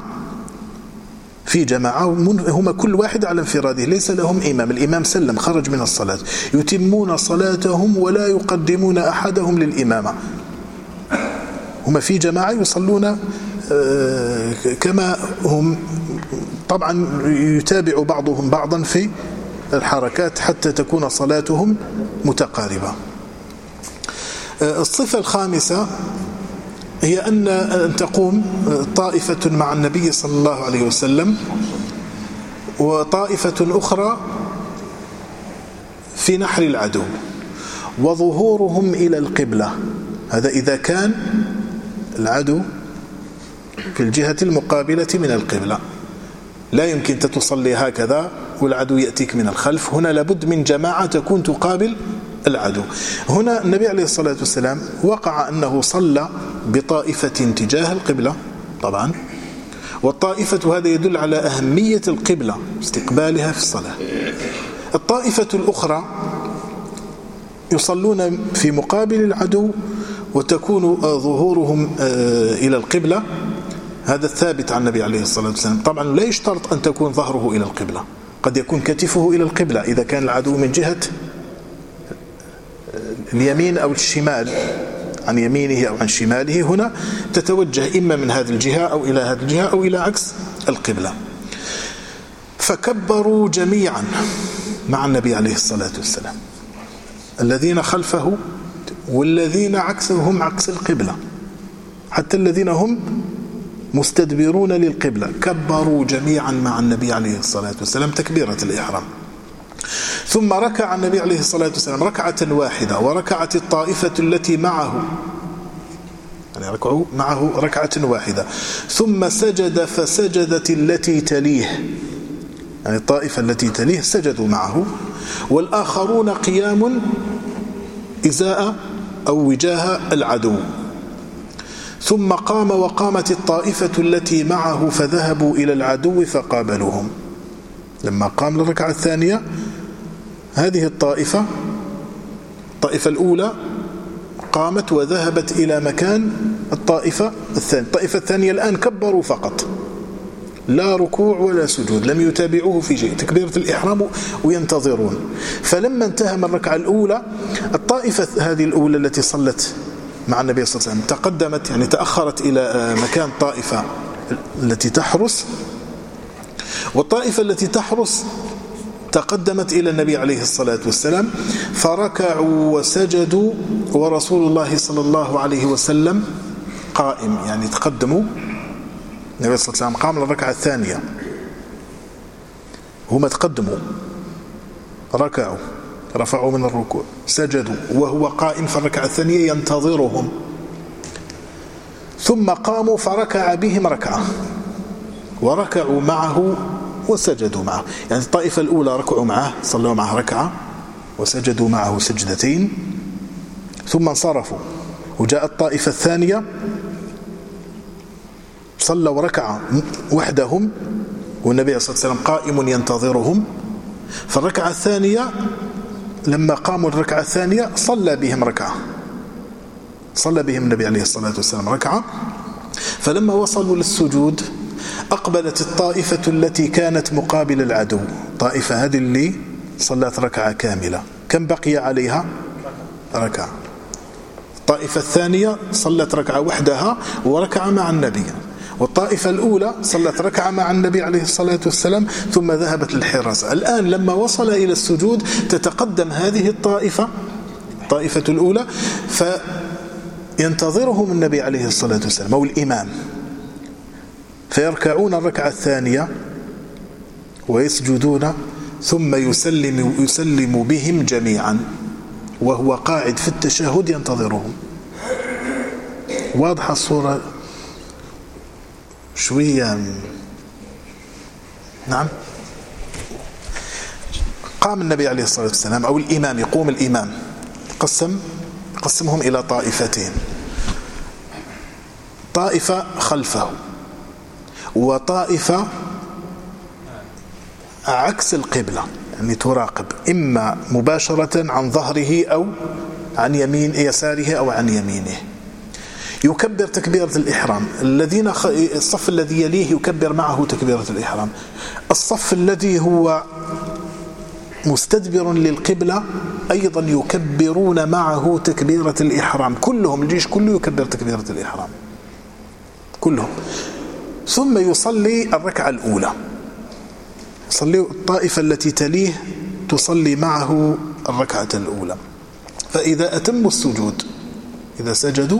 هم كل واحد على انفراده، ليس لهم إمام، الإمام سلم خرج من الصلاة، يتمون صلاتهم ولا يقدمون أحدهم للإمامة، هم في جماعة يصلون كما هم، طبعا يتابع بعضهم بعضا في الحركات حتى تكون صلاتهم متقاربة. الصفة الخامسة هي أن تقوم طائفة مع النبي صلى الله عليه وسلم، وطائفة أخرى في نحر العدو، وظهورهم إلى القبلة. هذا إذا كان العدو في الجهة المقابلة من القبلة، لا يمكن تصلي هكذا والعدو يأتيك من الخلف، هنا لابد من جماعة تكون تقابل العدو. هنا النبي عليه الصلاة والسلام وقع أنه صلى بطائفة تجاه القبلة طبعا، والطائفة هذا يدل على أهمية القبلة استقبالها في الصلاة. الطائفة الأخرى يصلون في مقابل العدو وتكون ظهورهم إلى القبلة، هذا الثابت عن النبي عليه الصلاة والسلام. طبعا لا يشترط أن تكون ظهره إلى القبلة، قد يكون كتفه إلى القبلة إذا كان العدو من جهة اليمين أو الشمال، عن يمينه أو عن شماله، هنا تتوجه إما من هذه الجهة أو إلى هذه الجهة أو إلى عكس القبلة. فكبروا جميعا مع النبي عليه الصلاة والسلام، الذين خلفه والذين عكسهم عكس القبلة، حتى الذين هم مستدبرون للقبلة كبروا جميعا مع النبي عليه الصلاة والسلام تكبيرة الإحرام. ثم ركع النبي عليه الصلاة والسلام ركعة واحدة، وركعت الطائفة التي معه، يعني ركعوا معه ركعة واحدة، ثم سجد فسجدت التي تليه، يعني الطائفة التي تليه سجدوا معه، والآخرون قيام إزاء أو وجاه العدو. ثم قام وقامت الطائفة التي معه فذهبوا إلى العدو فقابلوهم. لما قام للركعة الثانية هذه الطائفة الأولى قامت وذهبت إلى مكان الطائفة الثانية الآن كبروا فقط، لا ركوع ولا سجود، لم يتابعوه في شيء، تكبيرة الإحرام وينتظرون. فلما انتهى من الركعة الأولى الطائفة هذه الأولى التي صلت مع النبي صلى الله عليه وسلم، تقدمت يعني تأخرت إلى مكان طائفة التي تحرس، والطائفة التي تحرس تقدمت إلى النبي عليه الصلاة والسلام، فركعوا وسجدوا ورسول الله صلى الله عليه وسلم قائم. يعني تقدموا، النبي صلى الله عليه وسلم قام للركعة الثانية، هم تقدموا ركعوا رفعوا من الركوع سجدوا وهو قائم في الركعة الثانية ينتظرهم، ثم قاموا فركع بهم ركعة وركعوا معه وسجدوا معه. يعني الطائفة الأولى ركعوا معه صلوا معه ركعة وسجدوا معه سجدتين ثم انصرفوا، وجاء الطائفة الثانية صلوا ركعة وحدهم والنبي صلى الله عليه وسلم قائم ينتظرهم. فالركعة الثانية لما قاموا الركعة الثانية صلى بهم ركعة، صلى بهم النبي عليه الصلاة والسلام ركعة. فلما وصلوا للسجود أقبلت الطائفة التي كانت مقابل العدو، طائفة هذه اللي صلت ركعة كاملة، كم بقي عليها؟ ركعة. الطائفة الثانية صلت ركعة وحدها وركعة مع النبي، والطائفة الأولى صلت ركعة مع النبي عليه الصلاة والسلام ثم ذهبت للحراسة. الآن لما وصل إلى السجود تتقدم هذه الطائفة الأولى فينتظرهم النبي عليه الصلاة والسلام أو الإمام، فيركعون الركعة الثانية ويسجدون ثم يسلم بهم جميعا وهو قاعد في التشهد ينتظرهم. واضحة الصورة شوية؟ نعم. قام النبي عليه الصلاة والسلام أو الإمام، يقوم الإمام قسمهم إلى طائفتين، طائفة خلفه وطائفة عكس القبلة، يعني تراقب إما مباشرة عن ظهره أو عن يمين يساره أو عن يمينه. يكبر تكبيرة الإحرام، الصف الذي يليه يكبر معه تكبيرة الإحرام، الصف الذي هو مستدبر للقبلة أيضا يكبرون معه تكبيرة الإحرام، كلهم الجيش كله يكبر تكبيرة الإحرام كلهم. ثم يصلي الركعة الأولى، يصلي الطائفة التي تليه تصلي معه الركعة الأولى. فإذا أتموا السجود إذا سجدوا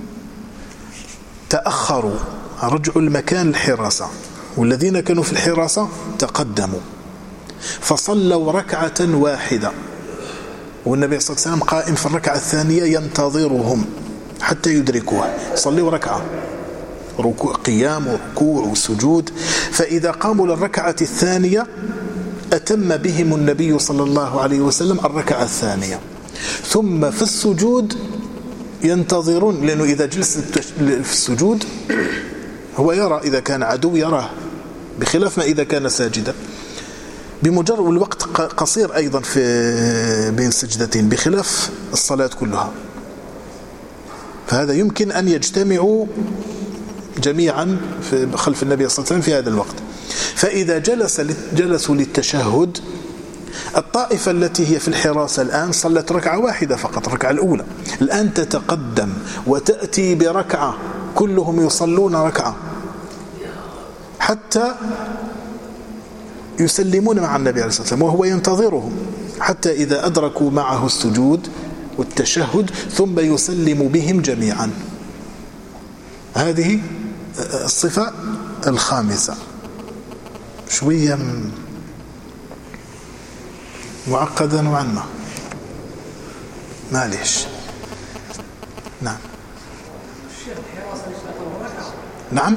تأخروا، رجعوا المكان الحراسة، والذين كانوا في الحراسة تقدموا فصلوا ركعة واحدة والنبي صلى الله عليه وسلم قائم في الركعة الثانية ينتظرهم حتى يدركوه. صلوا ركعة ركوع قيام وركوع وسجود، فإذا قاموا للركعة الثانية أتم بهم النبي صلى الله عليه وسلم الركعة الثانية، ثم في السجود ينتظرون، لأنه إذا جلس في السجود هو يرى إذا كان عدو يراه بخلاف ما إذا كان ساجدا، بمجرد الوقت قصير أيضا في بين سجدتين بخلاف الصلاة كلها، فهذا يمكن أن يجتمعوا جميعا خلف النبي صلى الله عليه وسلم في هذا الوقت. فإذا جلسوا للتشهد الطائفة التي هي في الحراسة الآن صلت ركعة واحدة فقط، الركعة الأولى، الآن تتقدم وتأتي بركعة، كلهم يصلون ركعة حتى يسلمون مع النبي عليه الصلاة والسلام وهو ينتظرهم حتى إذا أدركوا معه السجود والتشهد ثم يسلم بهم جميعا. هذه الصفة الخامسة، شوية معقدة نوعا ما، معليش. نعم نعم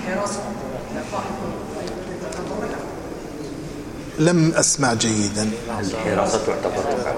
لم أسمع جيدا. الحراسة تعتبر ركعة؟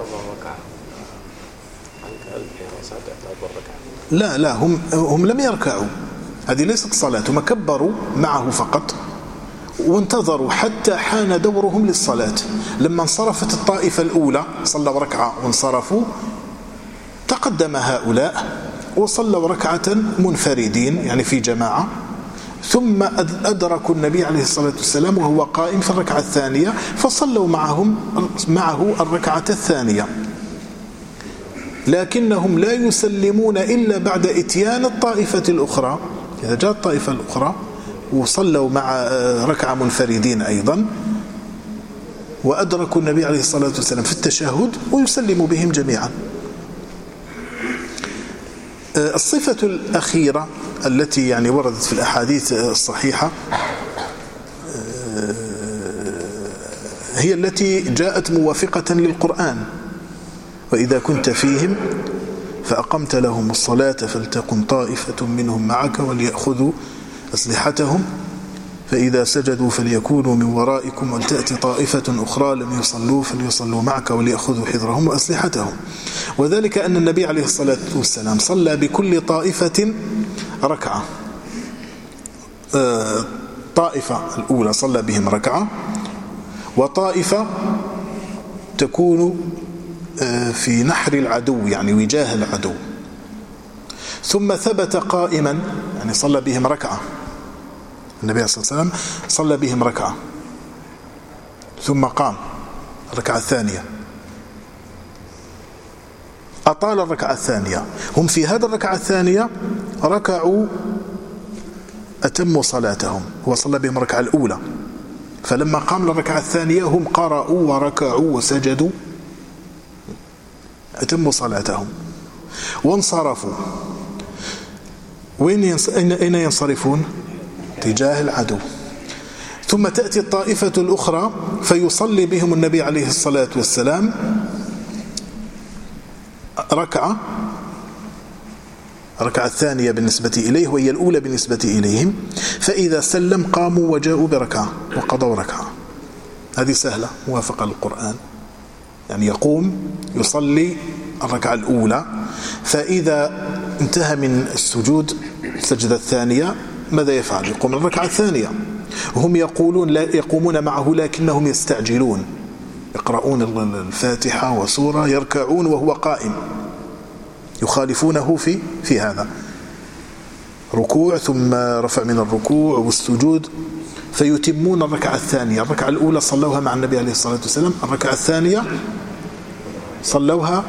لا هم لم يركعوا، هذه ليست صلاة، هم كبروا معه فقط وانتظروا حتى حان دورهم للصلاة. لما انصرفت الطائفة الأولى صلوا ركعة وانصرفوا تقدم هؤلاء وصلوا ركعة منفردين يعني في جماعة، ثم أدركوا النبي عليه الصلاة والسلام وهو قائم في الركعة الثانية فصلوا معه الركعة الثانية. لكنهم لا يسلمون إلا بعد إتيان الطائفة الأخرى. إذا جاءت الطائفة الأخرى وصلوا مع ركعة منفردين أيضا وأدركوا النبي عليه الصلاة والسلام في التشهد ويسلموا بهم جميعا. الصفة الأخيرة التي يعني وردت في الأحاديث الصحيحة هي التي جاءت موافقة للقرآن: وإذا كنت فيهم فأقمت لهم الصلاة فلتقم طائفة منهم معك وليأخذوا أسلحتهم فإذا سجدوا فليكونوا من ورائكم ولتأتي طائفة أخرى لم يصلوا فليصلوا معك وليأخذوا حذرهم وأسلحتهم. وذلك أن النبي عليه الصلاة والسلام صلى بكل طائفة ركعة. طائفة الأولى صلى بهم ركعة، وطائفة تكون في نحر العدو يعني وجاه العدو، ثم ثبت قائما يعني صلى بهم ركعة. النبي صلى الله عليه وسلم صلى بهم ركعة ثم قام الركعة الثانية، أطال الركعة الثانية. هم في هذا الركعة الثانية ركعوا أتموا صلاتهم، هو صلى بهم الركعة الأولى، فلما قام للركعة الثانية هم قرأوا وركعوا وسجدوا أتموا صلاتهم وانصرفوا. أين ينصرفون؟ تجاه العدو. ثم تأتي الطائفة الأخرى فيصلي بهم النبي عليه الصلاة والسلام ركعة الثانية بالنسبة إليه وهي الأولى بالنسبة إليهم، فإذا سلم قاموا وجاءوا بركعة وقضوا ركعة. هذه سهلة موافقة للقرآن، يعني يقوم يصلي الركعة الأولى، فإذا انتهى من السجود السجدة الثانية ماذا يفعل؟ يقوم الركعة الثانية. هم يقولون لا يقومون معه لكنهم يستعجلون، يقرؤون الفاتحة وسورة يركعون وهو قائم، يخالفونه في هذا ركوع ثم رفع من الركوع والسجود، فيتمون الركعة الثانية. الركعة الأولى صلوها مع النبي عليه الصلاة والسلام، الركعة الثانية صلوها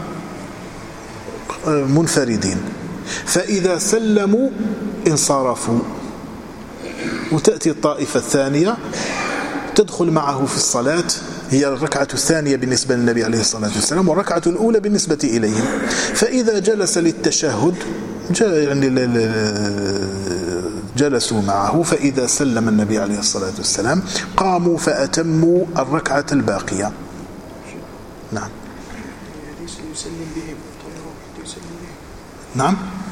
منفردين، فإذا سلموا انصرفوا، وتأتي الطائفة الثانية تدخل معه في الصلاة، هي الركعة الثانية بالنسبة للنبي عليه الصلاة والسلام والركعة الأولى بالنسبة إليهم. فإذا جلس للتشهد يعني جلسوا معه، فإذا سلم النبي عليه الصلاة والسلام قاموا فأتموا الركعة الباقية. نعم. نعم،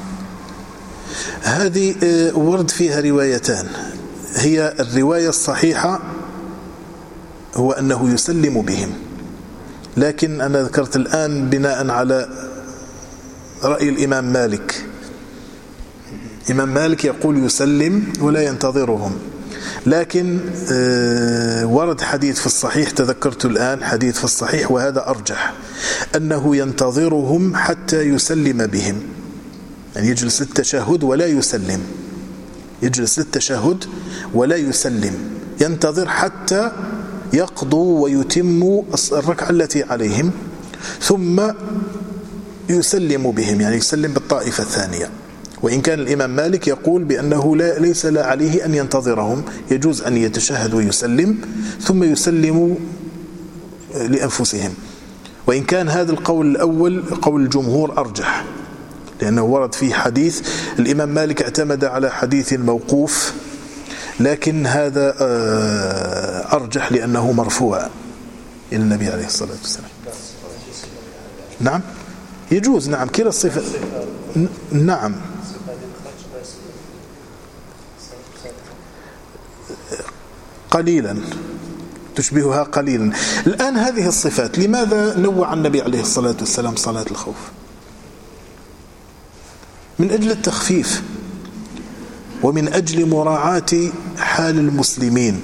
هذه ورد فيها روايتان. هي الرواية الصحيحة هو أنه يسلم بهم، لكن أنا ذكرت الآن بناء على رأي الإمام مالك. الإمام مالك يقول يسلم ولا ينتظرهم، لكن ورد حديث في الصحيح، تذكرت الآن حديث في الصحيح وهذا أرجح، أنه ينتظرهم حتى يسلم بهم، يعني يجلس للتشهد ولا يسلم، يجلس للتشهد ولا يسلم، ينتظر حتى يقضوا ويتموا الركعة التي عليهم ثم يسلم بهم، يعني يسلم بالطائفة الثانية. وإن كان الإمام مالك يقول بأنه ليس لا عليه أن ينتظرهم، يجوز أن يتشهد ويسلم ثم يسلموا لأنفسهم. وإن كان هذا القول الأول قول الجمهور أرجح، لأنه ورد فيه حديث. الإمام مالك اعتمد على حديث موقوف، لكن هذا أرجح لأنه مرفوع إلى النبي عليه الصلاة والسلام. نعم يجوز، نعم كلا الصفة، نعم قليلا تشبهها قليلا. الآن هذه الصفات لماذا نوع النبي عليه الصلاة والسلام صلاة الخوف؟ من أجل التخفيف ومن أجل مراعاة حال المسلمين.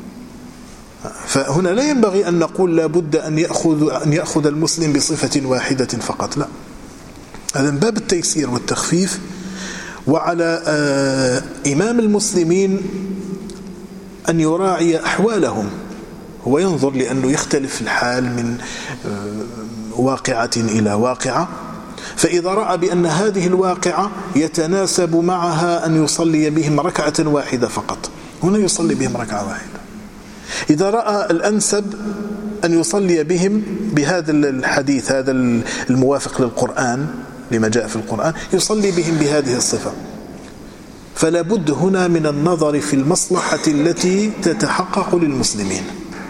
فهنا لا ينبغي أن نقول لابد أن يأخذ المسلم بصفة واحدة فقط، لا، هذا من باب التيسير والتخفيف. وعلى إمام المسلمين أن يراعي أحوالهم، هو ينظر لأنه يختلف الحال من واقعة إلى واقعة، فإذا رأى بأن هذه الواقعة يتناسب معها أن يصلي بهم ركعة واحدة فقط، هنا يصلي بهم ركعة واحدة. إذا رأى الأنسب أن يصلي بهم بهذا الحديث هذا الموافق للقرآن لما جاء في القرآن، يصلي بهم بهذه الصفة. فلا بد هنا من النظر في المصلحة التي تتحقق للمسلمين.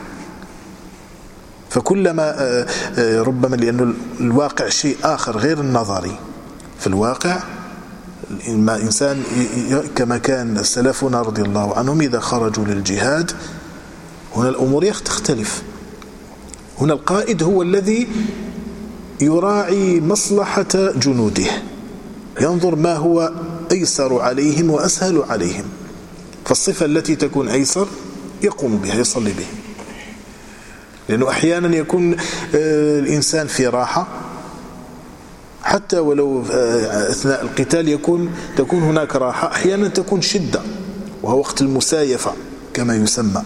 فكلما ربما لأن الواقع شيء آخر غير النظري، في الواقع الإنسان كما كان سلفنا رضي الله عنهم إذا خرجوا للجهاد، هنا الأمور تختلف. هنا القائد هو الذي يراعي مصلحة جنوده، ينظر ما هو أيسر عليهم وأسهل عليهم، فالصفة التي تكون أيسر يقوم بها يصلي بها. لأنه أحيانا يكون الإنسان في راحة، حتى ولو أثناء القتال تكون هناك راحة، أحيانا تكون شدة وهو وقت المسايفة كما يسمى.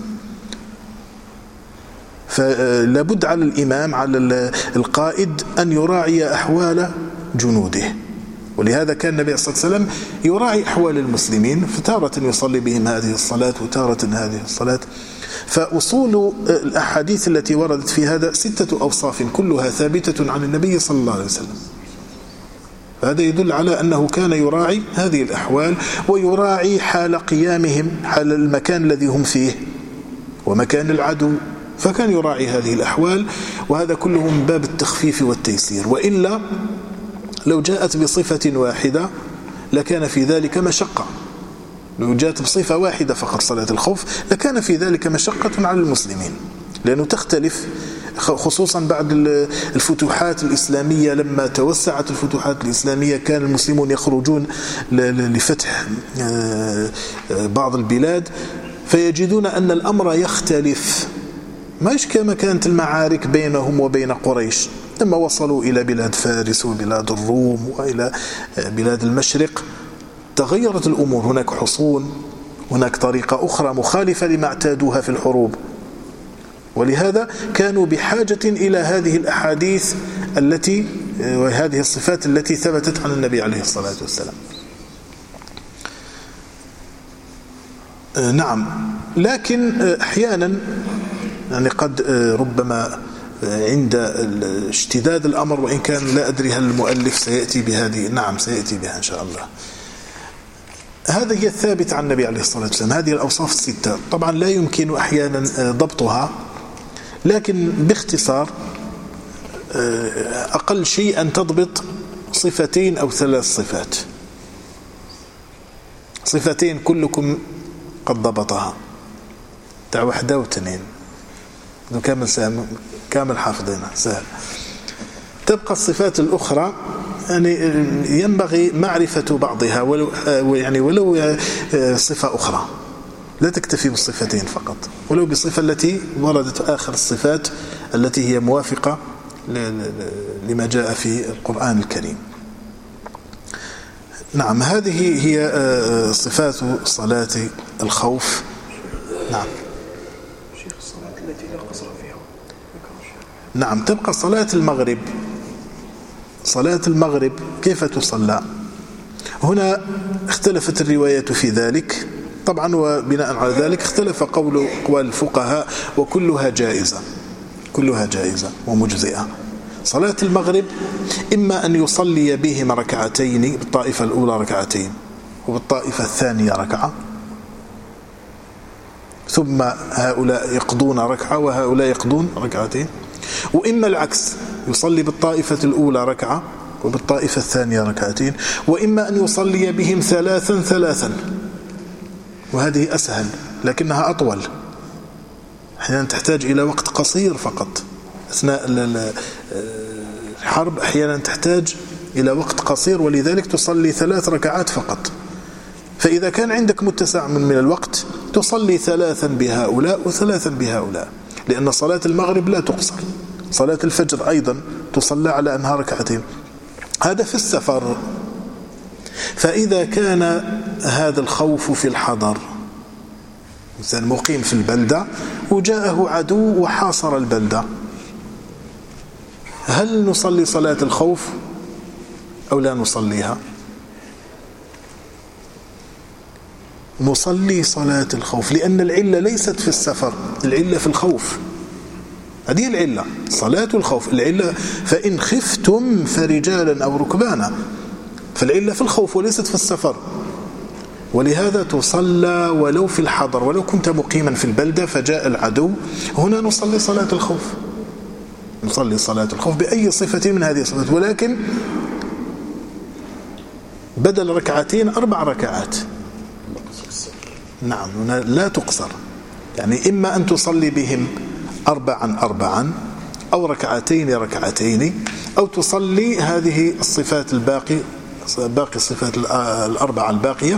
فلا بد على الإمام على القائد أن يراعي أحوال جنوده، ولهذا كان النبي صلى الله عليه وسلم يراعي أحوال المسلمين، فتارة يصلي بهم هذه الصلاة وتارة هذه الصلاة. فأصول الأحاديث التي وردت في هذا 6 أوصاف كلها ثابتة عن النبي صلى الله عليه وسلم. هذا يدل على أنه كان يراعي هذه الأحوال، ويراعي حال قيامهم، حال المكان الذي هم فيه ومكان العدو، فكان يراعي هذه الأحوال. وهذا كله من باب التخفيف والتيسير، وإلا لو جاءت بصفة واحدة لكان في ذلك مشقة. لو جاءت بصفة واحدة فقط صلاة الخوف لكان في ذلك مشقة على المسلمين، لأنه تختلف خصوصا بعد الفتوحات الإسلامية. لما توسعت الفتوحات الإسلامية كان المسلمون يخرجون لفتح بعض البلاد، فيجدون أن الأمر يختلف، ماش كما كانت المعارك بينهم وبين قريش. لما وصلوا إلى بلاد فارس وبلاد الروم وإلى بلاد المشرق تغيرت الأمور، هناك حصون، هناك طريقة أخرى مخالفة لما اعتادوها في الحروب، ولهذا كانوا بحاجة إلى هذه الأحاديث التي وهذه الصفات التي ثبتت عن النبي عليه الصلاة والسلام. نعم، لكن أحيانا يعني قد ربما عند اشتداد الأمر، وإن كان لا أدري هل المؤلف سيأتي بهذه، نعم سيأتي بها إن شاء الله. هذا هي الثابت عن النبي عليه الصلاة والسلام، هذه الأوصاف 6. طبعا لا يمكن أحيانا ضبطها، لكن باختصار أقل شيء أن تضبط 2 أو 3 صفات. 2 كلكم قد ضبطها، تاع 1 و 2 كامل حافظينها سهل. تبقى الصفات الأخرى يعني ينبغي معرفة بعضها، ولو صفة أخرى، لا تكتفي بالصفتين فقط، ولو بالصفة التي وردت آخر الصفات التي هي موافقة لما جاء في القرآن الكريم. نعم، هذه هي صفات صلاة الخوف. نعم. شيخ الصلاة التي لا قصر فيها. نعم، تبقى صلاة المغرب. صلاة المغرب كيف تصلى؟ هنا اختلفت الروايات في ذلك طبعا، وبناء على ذلك اختلف قول الفقهاء، وكلها جائزة، كلها جائزة ومجزئة. صلاة المغرب إما أن يصلي بهم ركعتين، بالطائفة الأولى ركعتين وبالطائفة الثانية ركعة، ثم هؤلاء يقضون ركعة وهؤلاء يقضون ركعتين، وإما العكس، يصلي بالطائفة الأولى ركعة وبالطائفة الثانية ركعتين، وإما أن يصلي بهم 3 وهذه أسهل لكنها أطول، أحيانا تحتاج إلى وقت قصير فقط. أثناء الحرب أحيانا تحتاج إلى وقت قصير، ولذلك تصلي 3 ركعات فقط. فإذا كان عندك متسع من الوقت تصلي 3 بهؤلاء و3 بهؤلاء، لأن صلاة المغرب لا تقصر. صلاة الفجر أيضا تصلى على أنها ركعتين، هذا في السفر. فإذا كان هذا الخوف في الحضر، إنسان مقيم في البلدة وجاءه عدو وحاصر البلدة، هل نصلي صلاة الخوف أو لا نصليها؟ نصلي صلاة الخوف، لأن العلة ليست في السفر، العلة في الخوف. هذه العلة، صلاة الخوف. العلة فإن خفتم فرجالا أو ركبانا، فالعلة في الخوف وليست في السفر. ولهذا تصلى ولو في الحضر، ولو كنت مقيما في البلدة فجاء العدو، هنا نصلي صلاة الخوف، نصلي صلاة الخوف بأي صفة من هذه الصفات، ولكن بدل ركعتين 4 ركعات. نعم، لا تقصر، يعني إما أن تصلي بهم 4 أو ركعتين، أو تصلي هذه الصفات باقي الصفات 4 الباقية،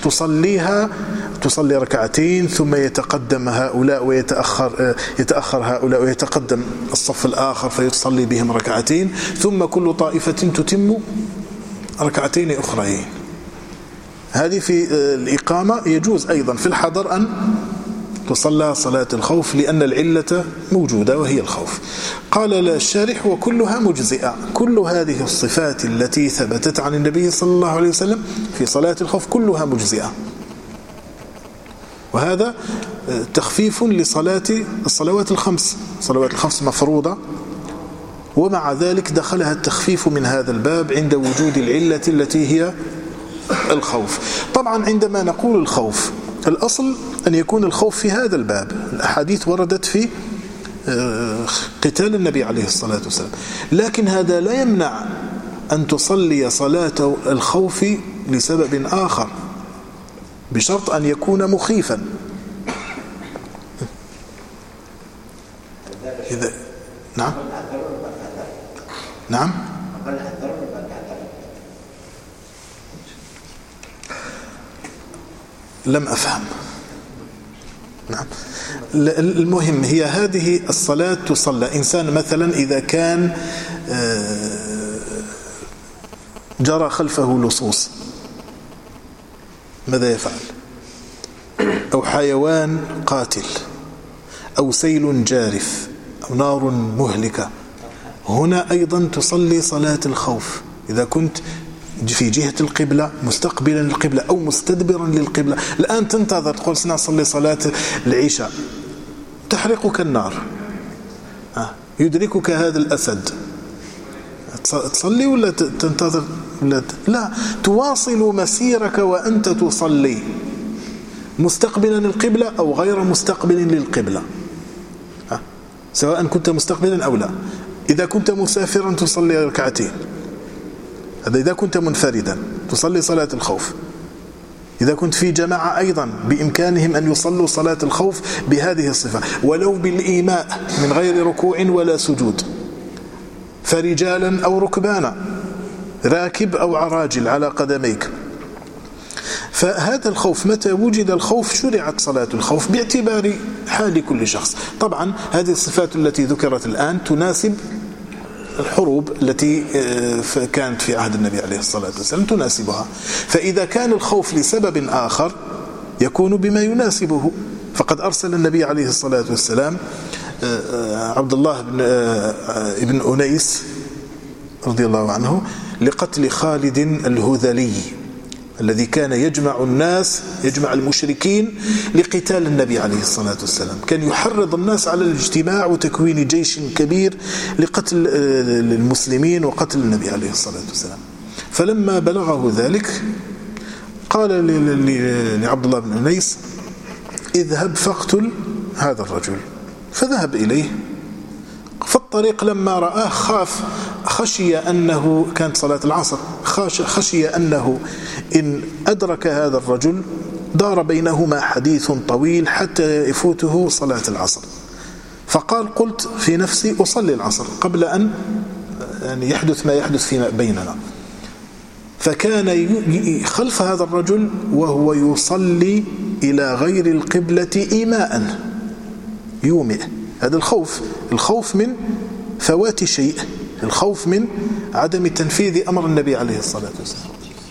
تصلي ركعتين ثم يتقدم هؤلاء يتأخر هؤلاء ويتقدم الصف الآخر فيصلي بهم ركعتين، ثم كل طائفة تتم ركعتين أخرين. هذه في الإقامة. يجوز أيضا في الحضر أن تصلى صلاة الخوف، لأن العلة موجودة وهي الخوف. قال الشارح: وكلها مجزئة. كل هذه الصفات التي ثبتت عن النبي صلى الله عليه وسلم في صلاة الخوف كلها مجزئة، وهذا تخفيف الصلوات الخمس. الصلوات الخمس مفروضة، ومع ذلك دخلها التخفيف من هذا الباب عند وجود العلة التي هي الخوف. طبعا عندما نقول الخوف، الأصل أن يكون الخوف في هذا الباب. الأحاديث وردت في قتال النبي عليه الصلاة والسلام، لكن هذا لا يمنع أن تصلي صلاة الخوف لسبب آخر، بشرط أن يكون مخيفا. نعم لم أفهم. نعم، المهم هي هذه الصلاة تصلى. إنسان مثلا إذا كان جرى خلفه لصوص، ماذا يفعل؟ أو حيوان قاتل، أو سيل جارف، أو نار مهلكة، هنا أيضا تصلي صلاة الخوف. إذا كنت في جهة القبلة، مستقبلا للقبلة أو مستدبرا للقبلة، الآن تنتظر تقول سنصلي صلاة العشاء، تحرقك النار، يدركك هذا الأسد، تصلي ولا تنتظر؟ لا، تواصل مسيرك وأنت تصلي مستقبلا للقبلة أو غير مستقبل للقبلة، سواء كنت مستقبلا أو لا. إذا كنت مسافرا تصلي ركعتين، هذا إذا كنت منفردا تصلي صلاة الخوف. إذا كنت في جماعة أيضا بإمكانهم أن يصلوا صلاة الخوف بهذه الصفة، ولو بالإيماء من غير ركوع ولا سجود، فرجالا أو ركبانا، راكب أو عراجل على قدميك. فهذا الخوف متى وجد الخوف شرعت صلاة الخوف باعتبار حال كل شخص. طبعا هذه الصفات التي ذكرت الآن تناسب الحروب التي كانت في عهد النبي عليه الصلاة والسلام، تناسبها. فإذا كان الخوف لسبب آخر يكون بما يناسبه. فقد أرسل النبي عليه الصلاة والسلام عبد الله بن أنيس رضي الله عنه لقتل خالد الهذلي الذي كان يجمع الناس، يجمع المشركين لقتال النبي عليه الصلاة والسلام. كان يحرض الناس على الاجتماع وتكوين جيش كبير لقتل المسلمين وقتل النبي عليه الصلاة والسلام. فلما بلغه ذلك قال لعبد الله بن أنيس: اذهب فاقتل هذا الرجل. فذهب إليه. في الطريق لما رآه خشي أنه كانت صلاة العصر، خشي أنه إن أدرك هذا الرجل دار بينهما حديث طويل حتى يفوته صلاة العصر. فقال: قلت في نفسي أصلي العصر قبل أن يعني يحدث ما يحدث فيما بيننا. فكان خلف هذا الرجل وهو يصلي إلى غير القبلة إيماء، يومئ. هذا الخوف من فوات شيء، الخوف من عدم تنفيذ أمر النبي عليه الصلاة والسلام.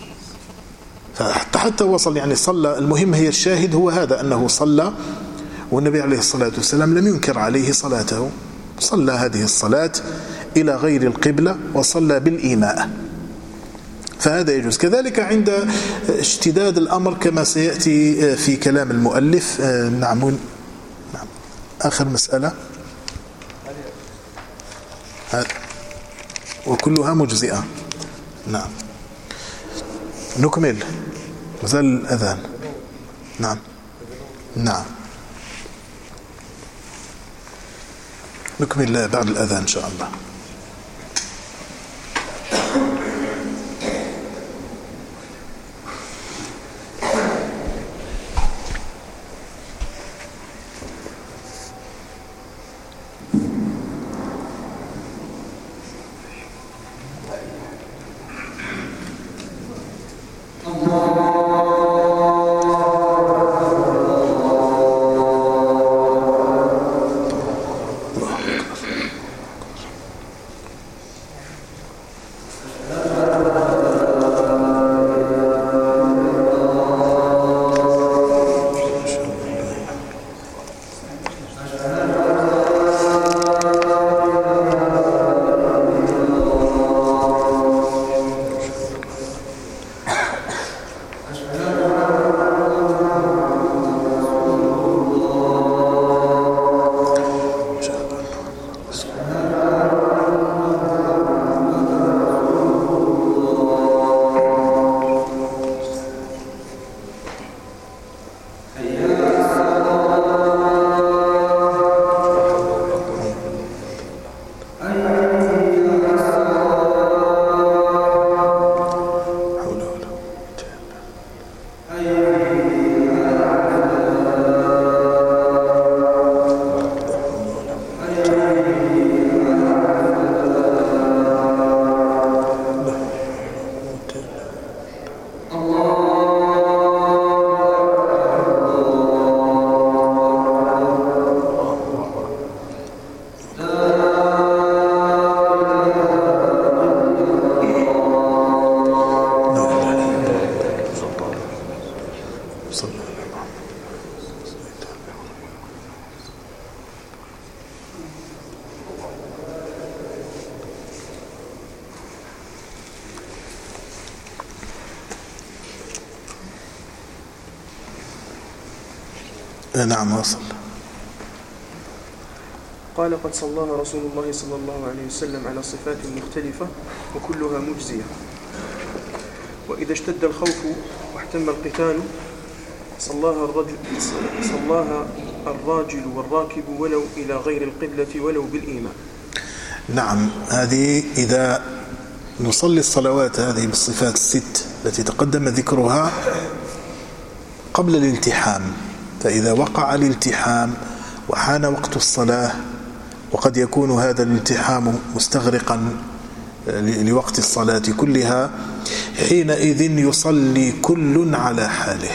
فحتى وصل يعني صلى. المهم هي الشاهد هو هذا، أنه صلى والنبي عليه الصلاة والسلام لم ينكر عليه صلاته، صلى هذه الصلاة إلى غير القبلة وصلى بالإيماء. فهذا يجوز. كذلك عند اشتداد الأمر كما سيأتي في كلام المؤلف. نعم. آخر مسألة وكلها مجزئة. نعم نكمل مازال الأذان. نعم نكمل بعد الأذان إن شاء الله. نعم وصل. قال قد صلاها رسول الله صلى الله عليه وسلم على صفات مختلفة وكلها مجزية. وإذا اشتد الخوف واحتم القتال صلاها الراجل والراكب ولو إلى غير القبلة ولو بالإيمان. نعم هذه إذا نصلي الصلوات هذه بالصفات الست التي تقدم ذكرها قبل الالتحام، فإذا وقع الالتحام وحان وقت الصلاة وقد يكون هذا الالتحام مستغرقا لوقت الصلاة كلها، حينئذ يصلي كل على حاله،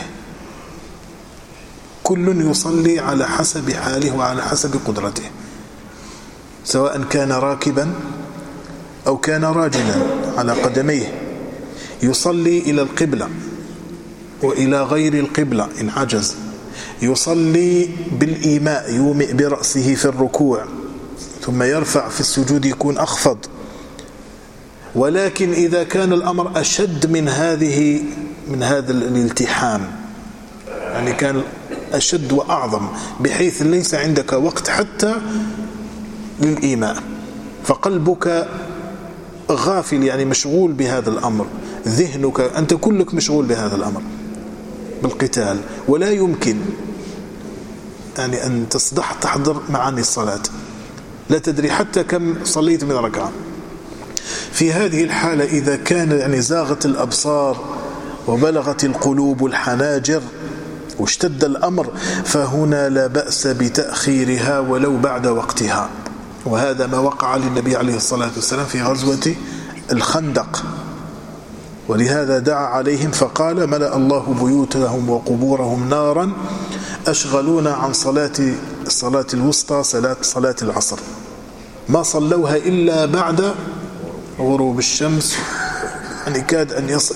كل يصلي على حسب حاله وعلى حسب قدرته، سواء كان راكبا أو كان راجلا على قدميه، يصلي إلى القبلة وإلى غير القبلة إن عجز، يصلي بالإيماء يومئ برأسه في الركوع ثم يرفع في السجود يكون أخفض. ولكن إذا كان الأمر أشد من هذا الالتحام، يعني كان أشد وأعظم بحيث ليس عندك وقت حتى للإيماء، فقلبك غافل يعني مشغول بهذا الأمر، ذهنك أنت كلك مشغول بهذا الأمر بالقتال، ولا يمكن يعني أن تحضر معاني الصلاة، لا تدري حتى كم صليت من ركعة. في هذه الحالة إذا كان يعني زاغت الأبصار وبلغت القلوب الحناجر واشتد الأمر، فهنا لا بأس بتأخيرها ولو بعد وقتها. وهذا ما وقع للنبي عليه الصلاة والسلام في غزوة الخندق، ولهذا دعا عليهم فقال: ملأ الله بيوتهم وقبورهم نارا أشغلونا عن الصلاة الوسطى صلاة العصر، ما صلوها إلا بعد غروب الشمس، يعني كاد أن يصل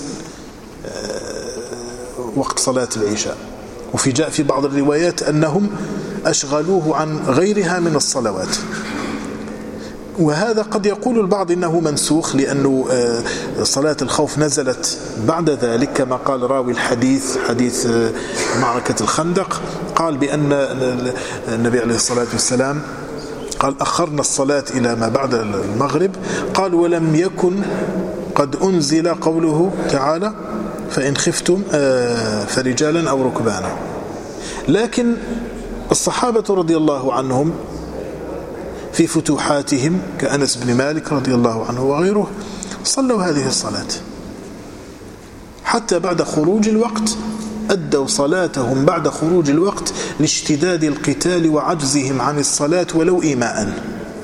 وقت صلاة العشاء. وفي جاء في بعض الروايات أنهم أشغلوه عن غيرها من الصلوات. وهذا قد يقول البعض إنه منسوخ لأنه صلاة الخوف نزلت بعد ذلك، كما قال راوي الحديث حديث معركة الخندق، قال بأن النبي عليه الصلاة والسلام قال أخرنا الصلاة إلى ما بعد المغرب، قال ولم يكن قد أنزل قوله تعالى فإن خفتم فرجالا أو ركبانا. لكن الصحابة رضي الله عنهم في فتوحاتهم كأنس بن مالك رضي الله عنه وغيره صلوا هذه الصلاة حتى بعد خروج الوقت، أدوا صلاتهم بعد خروج الوقت لاشتداد القتال وعجزهم عن الصلاة ولو إيماء.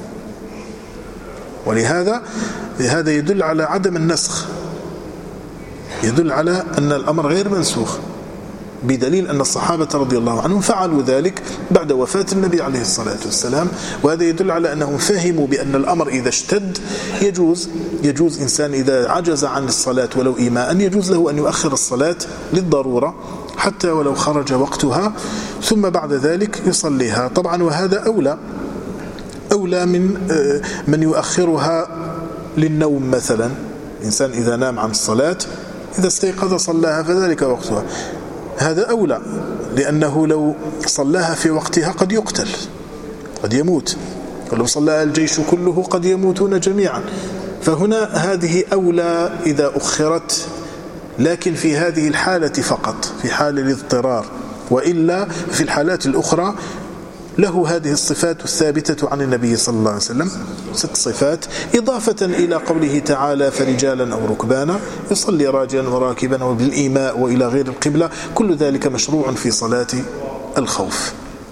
ولهذا يدل على عدم النسخ، يدل على أن الأمر غير منسوخ، بدليل أن الصحابة رضي الله عنهم فعلوا ذلك بعد وفاة النبي عليه الصلاة والسلام. وهذا يدل على أنهم فهموا بأن الأمر إذا اشتد يجوز إنسان إذا عجز عن الصلاة ولو إيماء يجوز له أن يؤخر الصلاة للضرورة حتى ولو خرج وقتها، ثم بعد ذلك يصليها. طبعا وهذا أولى من يؤخرها للنوم مثلا. الإنسان إذا نام عن الصلاة إذا استيقظ صلاها فذلك وقتها، هذا أولى، لأنه لو صلاها في وقتها قد يقتل، قد يموت، ولو صلاها الجيش كله قد يموتون جميعا. فهنا هذه أولى إذا أخرت، لكن في هذه الحالة فقط، في حال الاضطرار، وإلا في الحالات الأخرى له هذه الصفات الثابتة عن النبي صلى الله عليه وسلم، 6 صفات، إضافة إلى قوله تعالى فرجالا أو ركبانا، يصلي راجلا وراكبا وبالإيماء وإلى غير القبلة، كل ذلك مشروع في صلاة الخوف.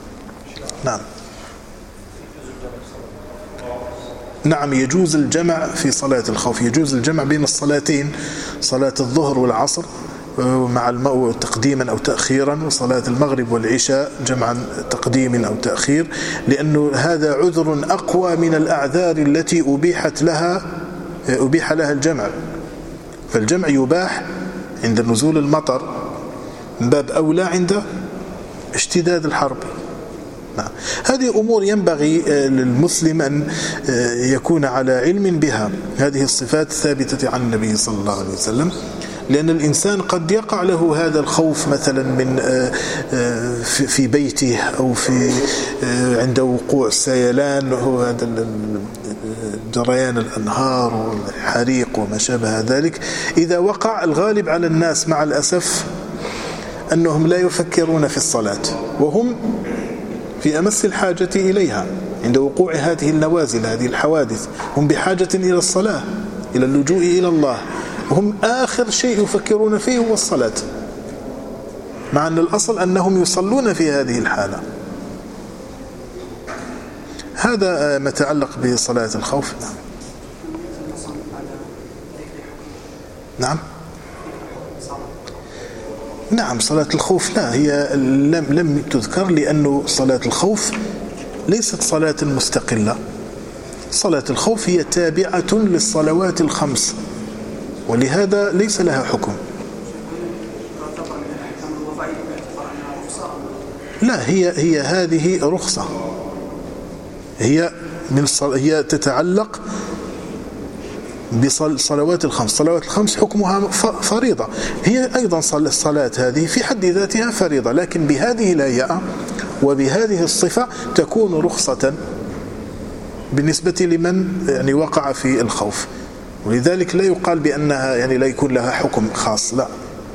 نعم يجوز الجمع في صلاة الخوف، يجوز الجمع بين الصلاتين، صلاة الظهر والعصر مع تقديما أو تأخيرا، وصلاة المغرب والعشاء جمعا تقديم أو تأخير، لأنه هذا عذر أقوى من الأعذار التي أبيح لها الجمع. فالجمع يباح عند نزول المطر من باب أولى عند اشتداد الحرب. هذه أمور ينبغي للمسلم أن يكون على علم بها، هذه الصفات الثابتة عن النبي صلى الله عليه وسلم، لأن الإنسان قد يقع له هذا الخوف مثلا من في بيته أو عند وقوع السيلان، هذا جريان الأنهار والحريق وما شابه ذلك. إذا وقع، الغالب على الناس مع الأسف أنهم لا يفكرون في الصلاة، وهم في أمس الحاجة إليها عند وقوع هذه النوازل، هذه الحوادث، هم بحاجة إلى الصلاة، إلى اللجوء إلى الله، وهم آخر شيء يفكرون فيه هو الصلاة، مع أن الأصل أنهم يصلون في هذه الحالة. هذا ما يتعلق بصلاة الخوف. نعم صلاة الخوف لا، هي لم تذكر، لأنه صلاة الخوف ليست صلاة مستقلة. صلاة الخوف هي تابعة للصلوات الخمس، ولهذا ليس لها حكم. لا، هي هذه رخصة، هي تتعلق بصلوات الخمس. صلوات الخمس حكمها فريضة، هي أيضا الصلاة هذه في حد ذاتها فريضة، لكن بهذه الهيئة وبهذه الصفة تكون رخصة بالنسبة لمن وقع في الخوف، ولذلك لا يقال بأنها لا يكون لها حكم خاص، لا.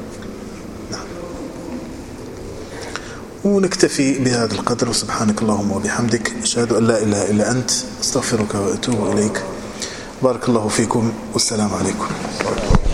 ونكتفي بهذا القدر، وسبحانك اللهم وبحمدك، أشهد أن لا إله إلا أنت، أستغفرك وأتوب إليك. بارك الله فيكم، والسلام عليكم.